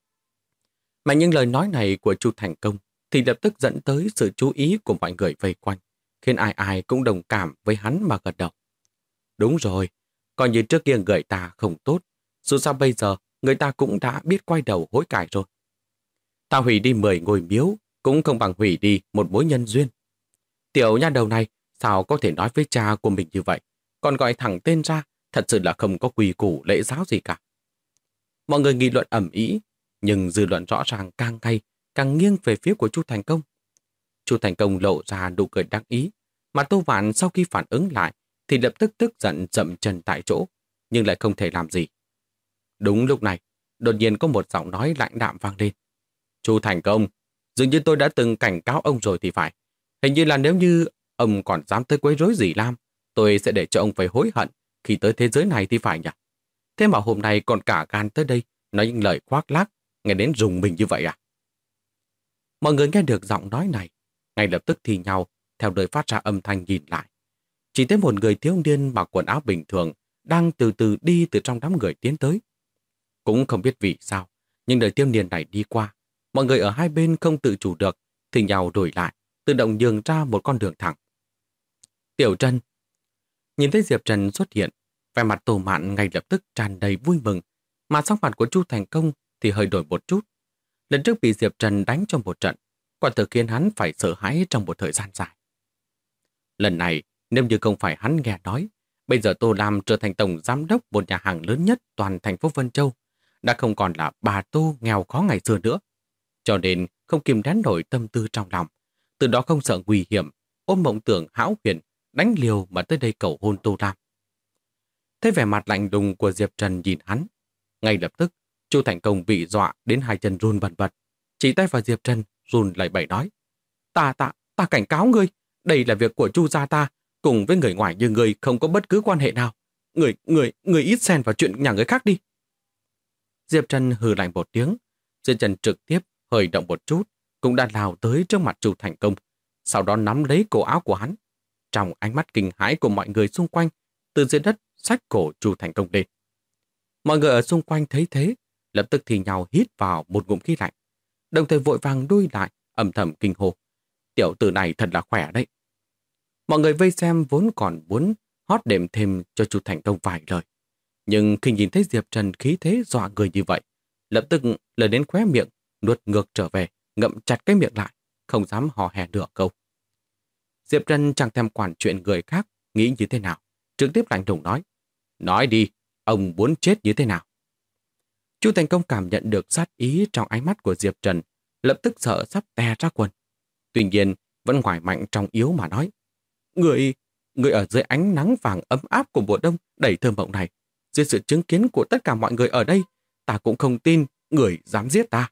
Mà những lời nói này của Chu Thành Công thì lập tức dẫn tới sự chú ý của mọi người vây quanh, khiến ai ai cũng đồng cảm với hắn mà gật đầu. Đúng rồi, coi như trước kia người ta không tốt, dù sao bây giờ người ta cũng đã biết quay đầu hối cải rồi. Ta hủy đi 10 ngôi miếu, cũng không bằng hủy đi một mối nhân duyên. Tiểu nha đầu này, sao có thể nói với cha của mình như vậy, còn gọi thẳng tên ra, thật sự là không có quy củ lễ giáo gì cả. Mọi người nghị luận ầm ĩ, nhưng dư luận rõ ràng càng ngày càng nghiêng về phía của Chu Thành Công. Chu Thành Công lộ ra nụ cười đắc ý, mà Tô Vạn sau khi phản ứng lại thì lập tức tức giận dậm chân tại chỗ, nhưng lại không thể làm gì. Đúng lúc này, đột nhiên có một giọng nói lạnh đạm vang lên. Chu Thành Công, dường như tôi đã từng cảnh cáo ông rồi thì phải. Hình như là nếu như ông còn dám tới quấy rối dì Lam, tôi sẽ để cho ông phải hối hận khi tới thế giới này thì phải nhỉ? Thế mà hôm nay còn cả gan tới đây nói những lời khoác lác, nghe đến rùng mình như vậy à? Mọi người nghe được giọng nói này, ngay lập tức thì nhau, theo lời phát ra âm thanh nhìn lại. Chỉ thấy một người thiếu niên mặc quần áo bình thường đang từ từ đi từ trong đám người tiến tới. Cũng không biết vì sao, nhưng đời thiếu niên này đi qua, mọi người ở hai bên không tự chủ được, thì nhau đổi lại, tự động nhường ra một con đường thẳng. Tiểu Trân. Nhìn thấy Diệp Trần xuất hiện, vẻ mặt Tô Mạn ngay lập tức tràn đầy vui mừng, mà sắc mặt của Chu Thành Công thì hơi đổi một chút. Lần trước bị Diệp Trần đánh trong một trận, quả thực khiến hắn phải sợ hãi trong một thời gian dài. Lần này, nếu như không phải hắn nghe nói, bây giờ Tô Lam trở thành tổng giám đốc một nhà hàng lớn nhất toàn thành phố Vân Châu, đã không còn là bà Tô nghèo khó ngày xưa nữa. Cho nên không kìm nén nổi tâm tư trong lòng, từ đó không sợ nguy hiểm, ôm mộng tưởng hão huyền, đánh liều mà tới đây cầu hôn Tô Lam. Thấy vẻ mặt lạnh lùng của Diệp Trần nhìn hắn, ngay lập tức Chu Thành Công bị dọa đến hai chân run bần bật, chỉ tay vào Diệp Trần run lẩy bẩy nói: Ta cảnh cáo ngươi, đây là việc của Chu gia ta, cùng với người ngoài như ngươi không có bất cứ quan hệ nào. Người ít xen vào chuyện nhà người khác đi. Diệp Trần hừ lạnh một tiếng, Diệp Trần trực tiếp hơi động một chút, cũng đã lao tới trước mặt Chu Thành Công, sau đó nắm lấy cổ áo của hắn. Trong ánh mắt kinh hãi của mọi người xung quanh, từ dưới đất xách cổ Chu Thành Công lên. Mọi người ở xung quanh thấy thế, lập tức thì nhau hít vào một ngụm khí lạnh, đồng thời vội vàng đuôi lại, âm thầm kinh hô: Tiểu tử này thật là khỏe đấy. Mọi người vây xem vốn còn muốn hót đệm thêm cho Chu Thành Công vài lời, nhưng khi nhìn thấy Diệp Trần khí thế dọa người như vậy, lập tức lời đến khóe miệng, nuốt ngược trở về, ngậm chặt cái miệng lại, không dám hò hè nửa câu. Diệp Trần chẳng thèm quản chuyện người khác nghĩ như thế nào, trực tiếp lạnh lùng nói: Nói đi, ông muốn chết như thế nào? Chu Thành Công cảm nhận được sát ý trong ánh mắt của Diệp Trần, lập tức sợ sắp tè ra quần. Tuy nhiên, vẫn ngoài mạnh trong yếu mà nói: Người ở dưới ánh nắng vàng ấm áp của mùa đông đầy thơ mộng này, dưới sự chứng kiến của tất cả mọi người ở đây, ta cũng không tin người dám giết ta.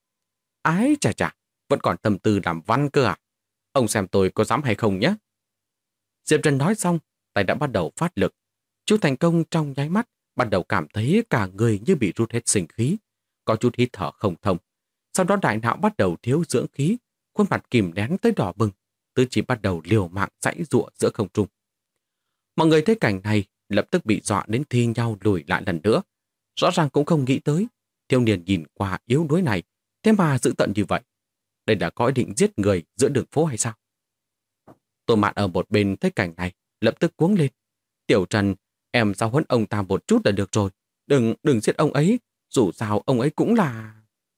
Ái chà chà, vẫn còn tâm tư làm văn cơ à? Ông xem tôi có dám hay không nhé? Diệp Trần nói xong, tay đã bắt đầu phát lực. Chu Thành Công trong nháy mắt bắt đầu cảm thấy cả người như bị rút hết sinh khí, có chút hít thở không thông. Sau đó đại não bắt đầu thiếu dưỡng khí, khuôn mặt kìm nén tới đỏ bừng, tứ chỉ bắt đầu liều mạng giãy giụa giữa không trung. Mọi người thấy cảnh này lập tức bị dọa đến thi nhau lùi lại lần nữa. Rõ ràng cũng không nghĩ tới, thiếu niên nhìn qua yếu đuối này, thế mà dữ tợn như vậy. Đây là có ý định giết người giữa đường phố hay sao? Tô Mạn ở một bên thấy cảnh này, lập tức cuống lên. Tiểu Trần, em giao huấn ông ta một chút là được rồi. Đừng giết ông ấy, dù sao ông ấy cũng là...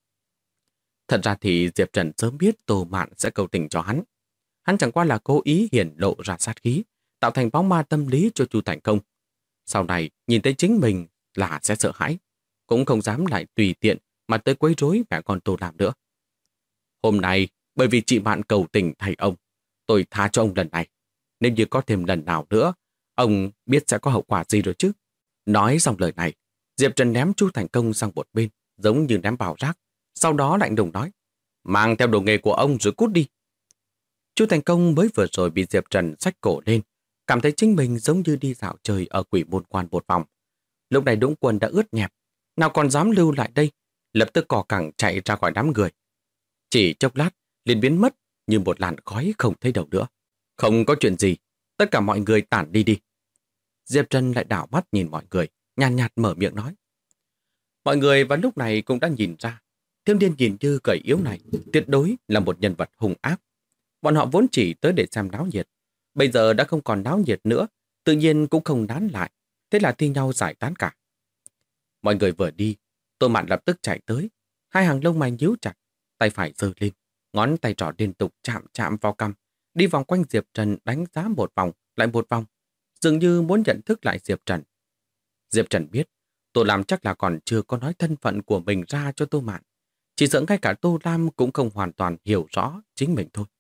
Thật ra thì Diệp Trần sớm biết Tô Mạn sẽ cầu tình cho hắn. Hắn chẳng qua là cố ý hiển lộ ra sát khí, tạo thành bóng ma tâm lý cho Chu Thành Công. Sau này, nhìn thấy chính mình là sẽ sợ hãi, cũng không dám lại tùy tiện mà tới quấy rối mẹ con Tô Lam nữa. Hôm nay, bởi vì chị Mạn cầu tình thay ông, tôi tha cho ông lần này. Nếu như có thêm lần nào nữa, ông biết sẽ có hậu quả gì rồi chứ. Nói xong lời này, Diệp Trần ném Chu Thành Công sang một bên, giống như ném vào rác. Sau đó lạnh lùng nói, mang theo đồ nghề của ông rồi cút đi. Chu Thành Công mới vừa rồi bị Diệp Trần xách cổ lên, cảm thấy chính mình giống như đi dạo chơi ở Quỷ Môn Quan một vòng. Lúc này Đũng Quân đã ướt nhẹp, nào còn dám lưu lại đây, lập tức cò cẳng chạy ra khỏi đám người. Chỉ chốc lát, liền biến mất như một làn khói không thấy đâu nữa. Không có chuyện gì, tất cả mọi người tản đi đi. Diệp Trần lại đảo mắt nhìn mọi người, nhàn nhạt mở miệng nói. Mọi người vào lúc này cũng đã nhìn ra, thiếu niên nhìn như gầy yếu này tuyệt đối là một nhân vật hung ác. Bọn họ vốn chỉ tới để xem náo nhiệt, bây giờ đã không còn náo nhiệt nữa, tự nhiên cũng không nán lại, thế là thi nhau giải tán cả. Mọi người vừa đi, Tô Mạn lập tức chạy tới, hai hàng lông mày nhíu chặt, tay phải giơ lên, ngón tay trỏ liên tục chạm chạm vào cằm, đi vòng quanh Diệp Trần đánh giá một vòng, lại một vòng, dường như muốn nhận thức lại Diệp Trần. Diệp Trần biết, Tô Lam chắc là còn chưa có nói thân phận của mình ra cho Tô Mạn. Chỉ sợ ngay cả Tô Lam cũng không hoàn toàn hiểu rõ chính mình thôi.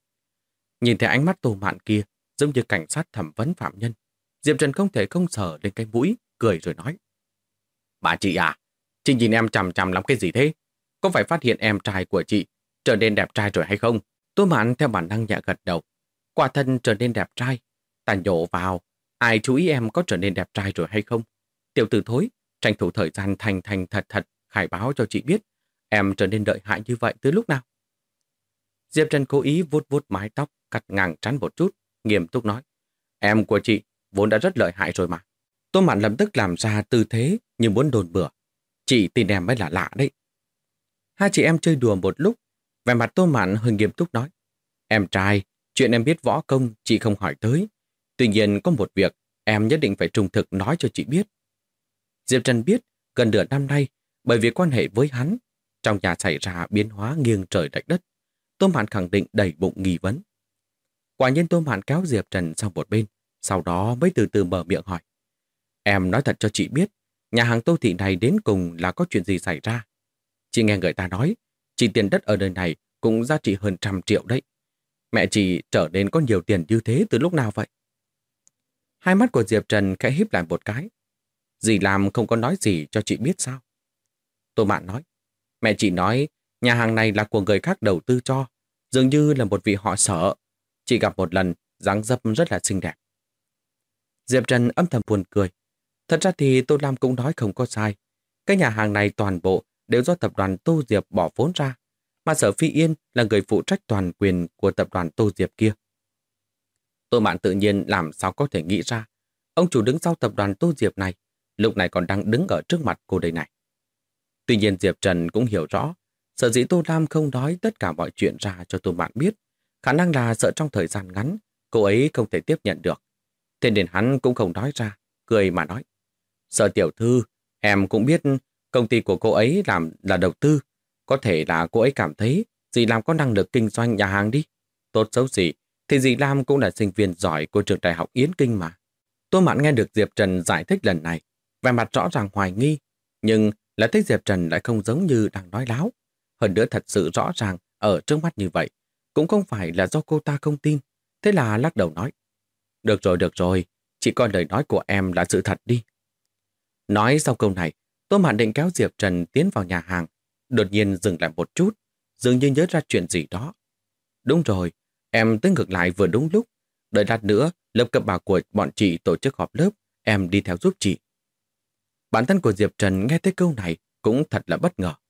Nhìn thấy ánh mắt Tô Mạn kia, giống như cảnh sát thẩm vấn phạm nhân, Diệp Trần không thể không sờ lên cái mũi, cười rồi nói. Bà chị à, chị nhìn em chằm chằm làm cái gì thế? Có phải phát hiện em trai của chị trở nên đẹp trai rồi hay không? Tô Mạn theo bản năng nhẹ gật đầu. Quả thân trở nên đẹp trai. Ta nhổ vào, ai chú ý em có trở nên đẹp trai rồi hay không? Tiểu tử thối, tranh thủ thời gian thành thành thật thật khai báo cho chị biết em trở nên lợi hại như vậy từ lúc nào? Diệp Trần cố ý vuốt vuốt mái tóc, cắt ngang trán một chút, nghiêm túc nói. Em của chị vốn đã rất lợi hại rồi mà. Tô Mạn lập tức làm ra tư thế như muốn đồn bừa. Chị tin em mới là lạ đấy. Hai chị em chơi đùa một lúc, vẻ mặt Tô Mạn hơi nghiêm túc nói. Em trai, chuyện em biết võ công chị không hỏi tới. Tuy nhiên có một việc em nhất định phải trung thực nói cho chị biết. Diệp Trần biết gần nửa năm nay, bởi vì quan hệ với hắn, trong nhà xảy ra biến hóa nghiêng trời lệch đất. Tô Mạn khẳng định đầy bụng nghi vấn. Quả nhiên Tô Mạn kéo Diệp Trần sang một bên, sau đó mới từ từ mở miệng hỏi. Em nói thật cho chị biết, nhà hàng Tô Thị này đến cùng là có chuyện gì xảy ra. Chị nghe người ta nói, chỉ tiền đất ở nơi này cũng giá trị hơn 100 triệu đấy. Mẹ chị trở nên có nhiều tiền như thế từ lúc nào vậy? Hai mắt của Diệp Trần khẽ híp lại một cái. Dì làm không có nói gì cho chị biết sao? Tô Mạn nói, mẹ chị nói nhà hàng này là của người khác đầu tư cho, dường như là một vị họ Sở. Chị gặp một lần, dáng dấp rất là xinh đẹp. Diệp Trần âm thầm buồn cười. Thật ra thì Tô Lam cũng nói không có sai. Cái nhà hàng này toàn bộ đều do tập đoàn Tô Diệp bỏ vốn ra, mà Sở Phi Yên là người phụ trách toàn quyền của tập đoàn Tô Diệp kia. Tô Mạn tự nhiên làm sao có thể nghĩ ra, ông chủ đứng sau tập đoàn Tô Diệp này, lúc này còn đang đứng ở trước mặt cô đây này. Tuy nhiên Diệp Trần cũng hiểu rõ, sở dĩ Tô Lam không nói tất cả mọi chuyện ra cho Tô Mạn biết, khả năng là sợ trong thời gian ngắn, cô ấy không thể tiếp nhận được. Thế nên hắn cũng không nói ra, cười mà nói. Sở tiểu thư, em cũng biết công ty của cô ấy làm là đầu tư. Có thể là cô ấy cảm thấy dì Lam có năng lực kinh doanh nhà hàng đi. Tốt xấu gì, thì dì Lam cũng là sinh viên giỏi của trường đại học Yến Kinh mà. Tô Mạn nghe được Diệp Trần giải thích lần này, vẻ mặt rõ ràng hoài nghi, nhưng là thấy Diệp Trần lại không giống như đang nói láo. Hơn nữa thật sự rõ ràng ở trước mắt như vậy, cũng không phải là do cô ta không tin. Thế là lắc đầu nói. Được rồi, chị coi lời nói của em là sự thật đi. Nói sau câu này, Tô Mạn định kéo Diệp Trần tiến vào nhà hàng, đột nhiên dừng lại một chút, dường như nhớ ra chuyện gì đó. Đúng rồi, em tới ngược lại vừa đúng lúc. Đợi lát nữa, lớp cấp 3 của bọn chị tổ chức họp lớp, em đi theo giúp chị. Bản thân của Diệp Trần nghe thấy câu này cũng thật là bất ngờ.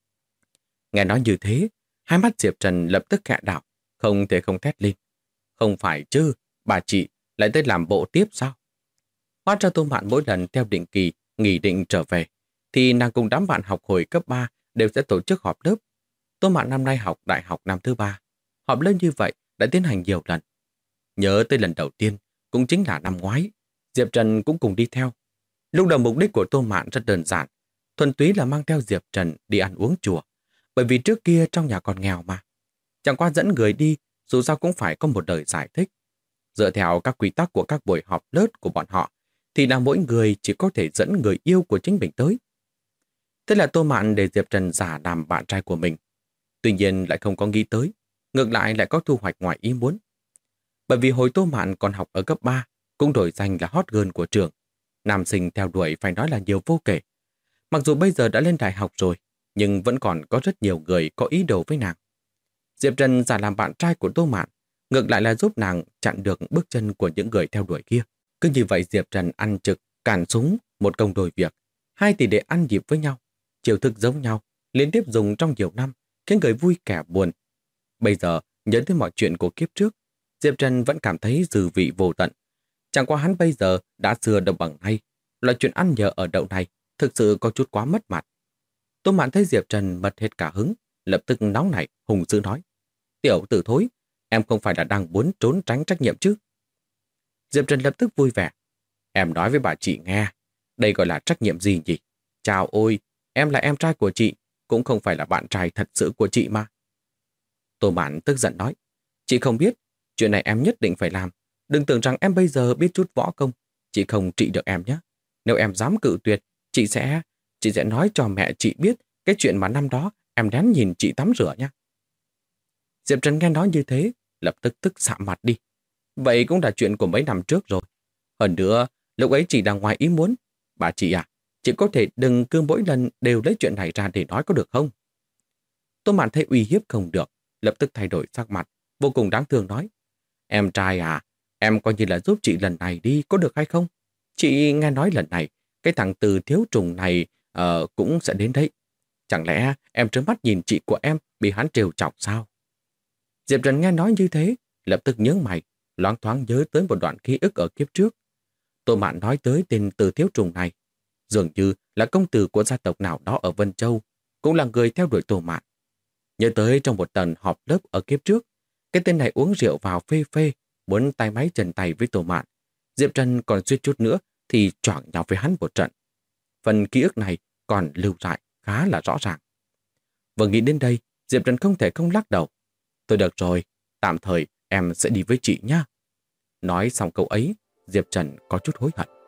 Nghe nói như thế, hai mắt Diệp Trần lập tức khẽ đảo, không thể không thét lên. Không phải chứ, bà chị lại tới làm bộ tiếp sao? Hóa ra Tô Mạn mỗi lần theo định kỳ nghỉ định trở về, thì nàng cùng đám bạn học hồi cấp 3 đều sẽ tổ chức họp lớp. Tô Mạn năm nay học đại học năm thứ 3, họp lớp như vậy đã tiến hành nhiều lần. Nhớ tới lần đầu tiên, cũng chính là năm ngoái, Diệp Trần cũng cùng đi theo. Lúc đầu mục đích của Tô Mạn rất đơn giản, thuần túy là mang theo Diệp Trần đi ăn uống chùa, bởi vì trước kia trong nhà còn nghèo mà. Chẳng qua dẫn người đi, dù sao cũng phải có một lời giải thích. Dựa theo các quy tắc của các buổi họp lớp của bọn họ, thì là mỗi người chỉ có thể dẫn người yêu của chính mình tới. Thế là Tô Mạn để Diệp Trần giả làm bạn trai của mình. Tuy nhiên lại không có nghĩ tới, ngược lại lại có thu hoạch ngoài ý muốn. Bởi vì hồi Tô Mạn còn học ở cấp 3, cũng đổi danh là hot girl của trường. Nam sinh theo đuổi phải nói là nhiều vô kể. Mặc dù bây giờ đã lên đại học rồi, nhưng vẫn còn có rất nhiều người có ý đồ với nàng. Diệp Trần giả làm bạn trai của Tô Mạn, ngược lại là giúp nàng chặn được bước chân của những người theo đuổi kia. Cứ như vậy Diệp Trần ăn trực, cản súng, một công đôi việc. Hai tỷ đệ ăn nhịp với nhau, chiêu thức giống nhau, liên tiếp dùng trong nhiều năm, khiến người vui kẻ buồn. Bây giờ, nhớ tới mọi chuyện của kiếp trước, Diệp Trần vẫn cảm thấy dư vị vô tận. Chẳng qua hắn bây giờ đã xưa đâu bằng nay. Loại chuyện ăn nhờ ở đậu này thực sự có chút quá mất mặt. Tô Mạn thấy Diệp Trần mất hết cả hứng, lập tức nóng nảy, hùng dữ nói. Tiểu tử thối, em không phải là đang muốn trốn tránh trách nhiệm chứ? Diệp Trần lập tức vui vẻ. Em nói với bà chị nghe, đây gọi là trách nhiệm gì nhỉ? Chào ôi, em là em trai của chị, cũng không phải là bạn trai thật sự của chị mà. Tô Mạn tức giận nói. Chị không biết, chuyện này em nhất định phải làm. Đừng tưởng rằng em bây giờ biết chút võ công, chị không trị được em nhé. Nếu em dám cự tuyệt, chị sẽ nói cho mẹ chị biết cái chuyện mà năm đó em lén nhìn chị tắm rửa nhé. Diệp Trần nghe nói như thế, lập tức tức sạm mặt đi. Vậy cũng là chuyện của mấy năm trước rồi. Hơn nữa, lúc ấy chị đang ngoài ý muốn. Bà chị à, chị có thể đừng cứ mỗi lần đều lấy chuyện này ra để nói có được không? Tô Mạn thấy uy hiếp không được, lập tức thay đổi sắc mặt, vô cùng đáng thương nói. Em trai à, em coi như là giúp chị lần này đi, có được hay không? Chị nghe nói lần này, cái thằng Từ Thiếu Trùng này cũng sẽ đến đấy. Chẳng lẽ em trơ mắt nhìn chị của em bị hắn trêu chọc sao? Diệp Trần nghe nói như thế, lập tức nhớ mày, loáng thoáng nhớ tới một đoạn ký ức ở kiếp trước. Tô Mạn nói tới tên Từ Thiếu Trùng này, dường như là công tử của gia tộc nào đó ở Vân Châu, cũng là người theo đuổi Tô Mạn. Nhớ tới trong một lần họp lớp ở kiếp trước, cái tên này uống rượu vào phê phê, muốn tay máy trần tay với Tô Mạn. Diệp Trần còn suýt chút nữa thì choảng nhau với hắn một trận. Phần ký ức này còn lưu lại khá là rõ ràng. Vừa nghĩ đến đây, Diệp Trần không thể không lắc đầu. Thôi được rồi, tạm thời em sẽ đi với chị nhé. Nói xong câu ấy, Diệp Trần có chút hối hận.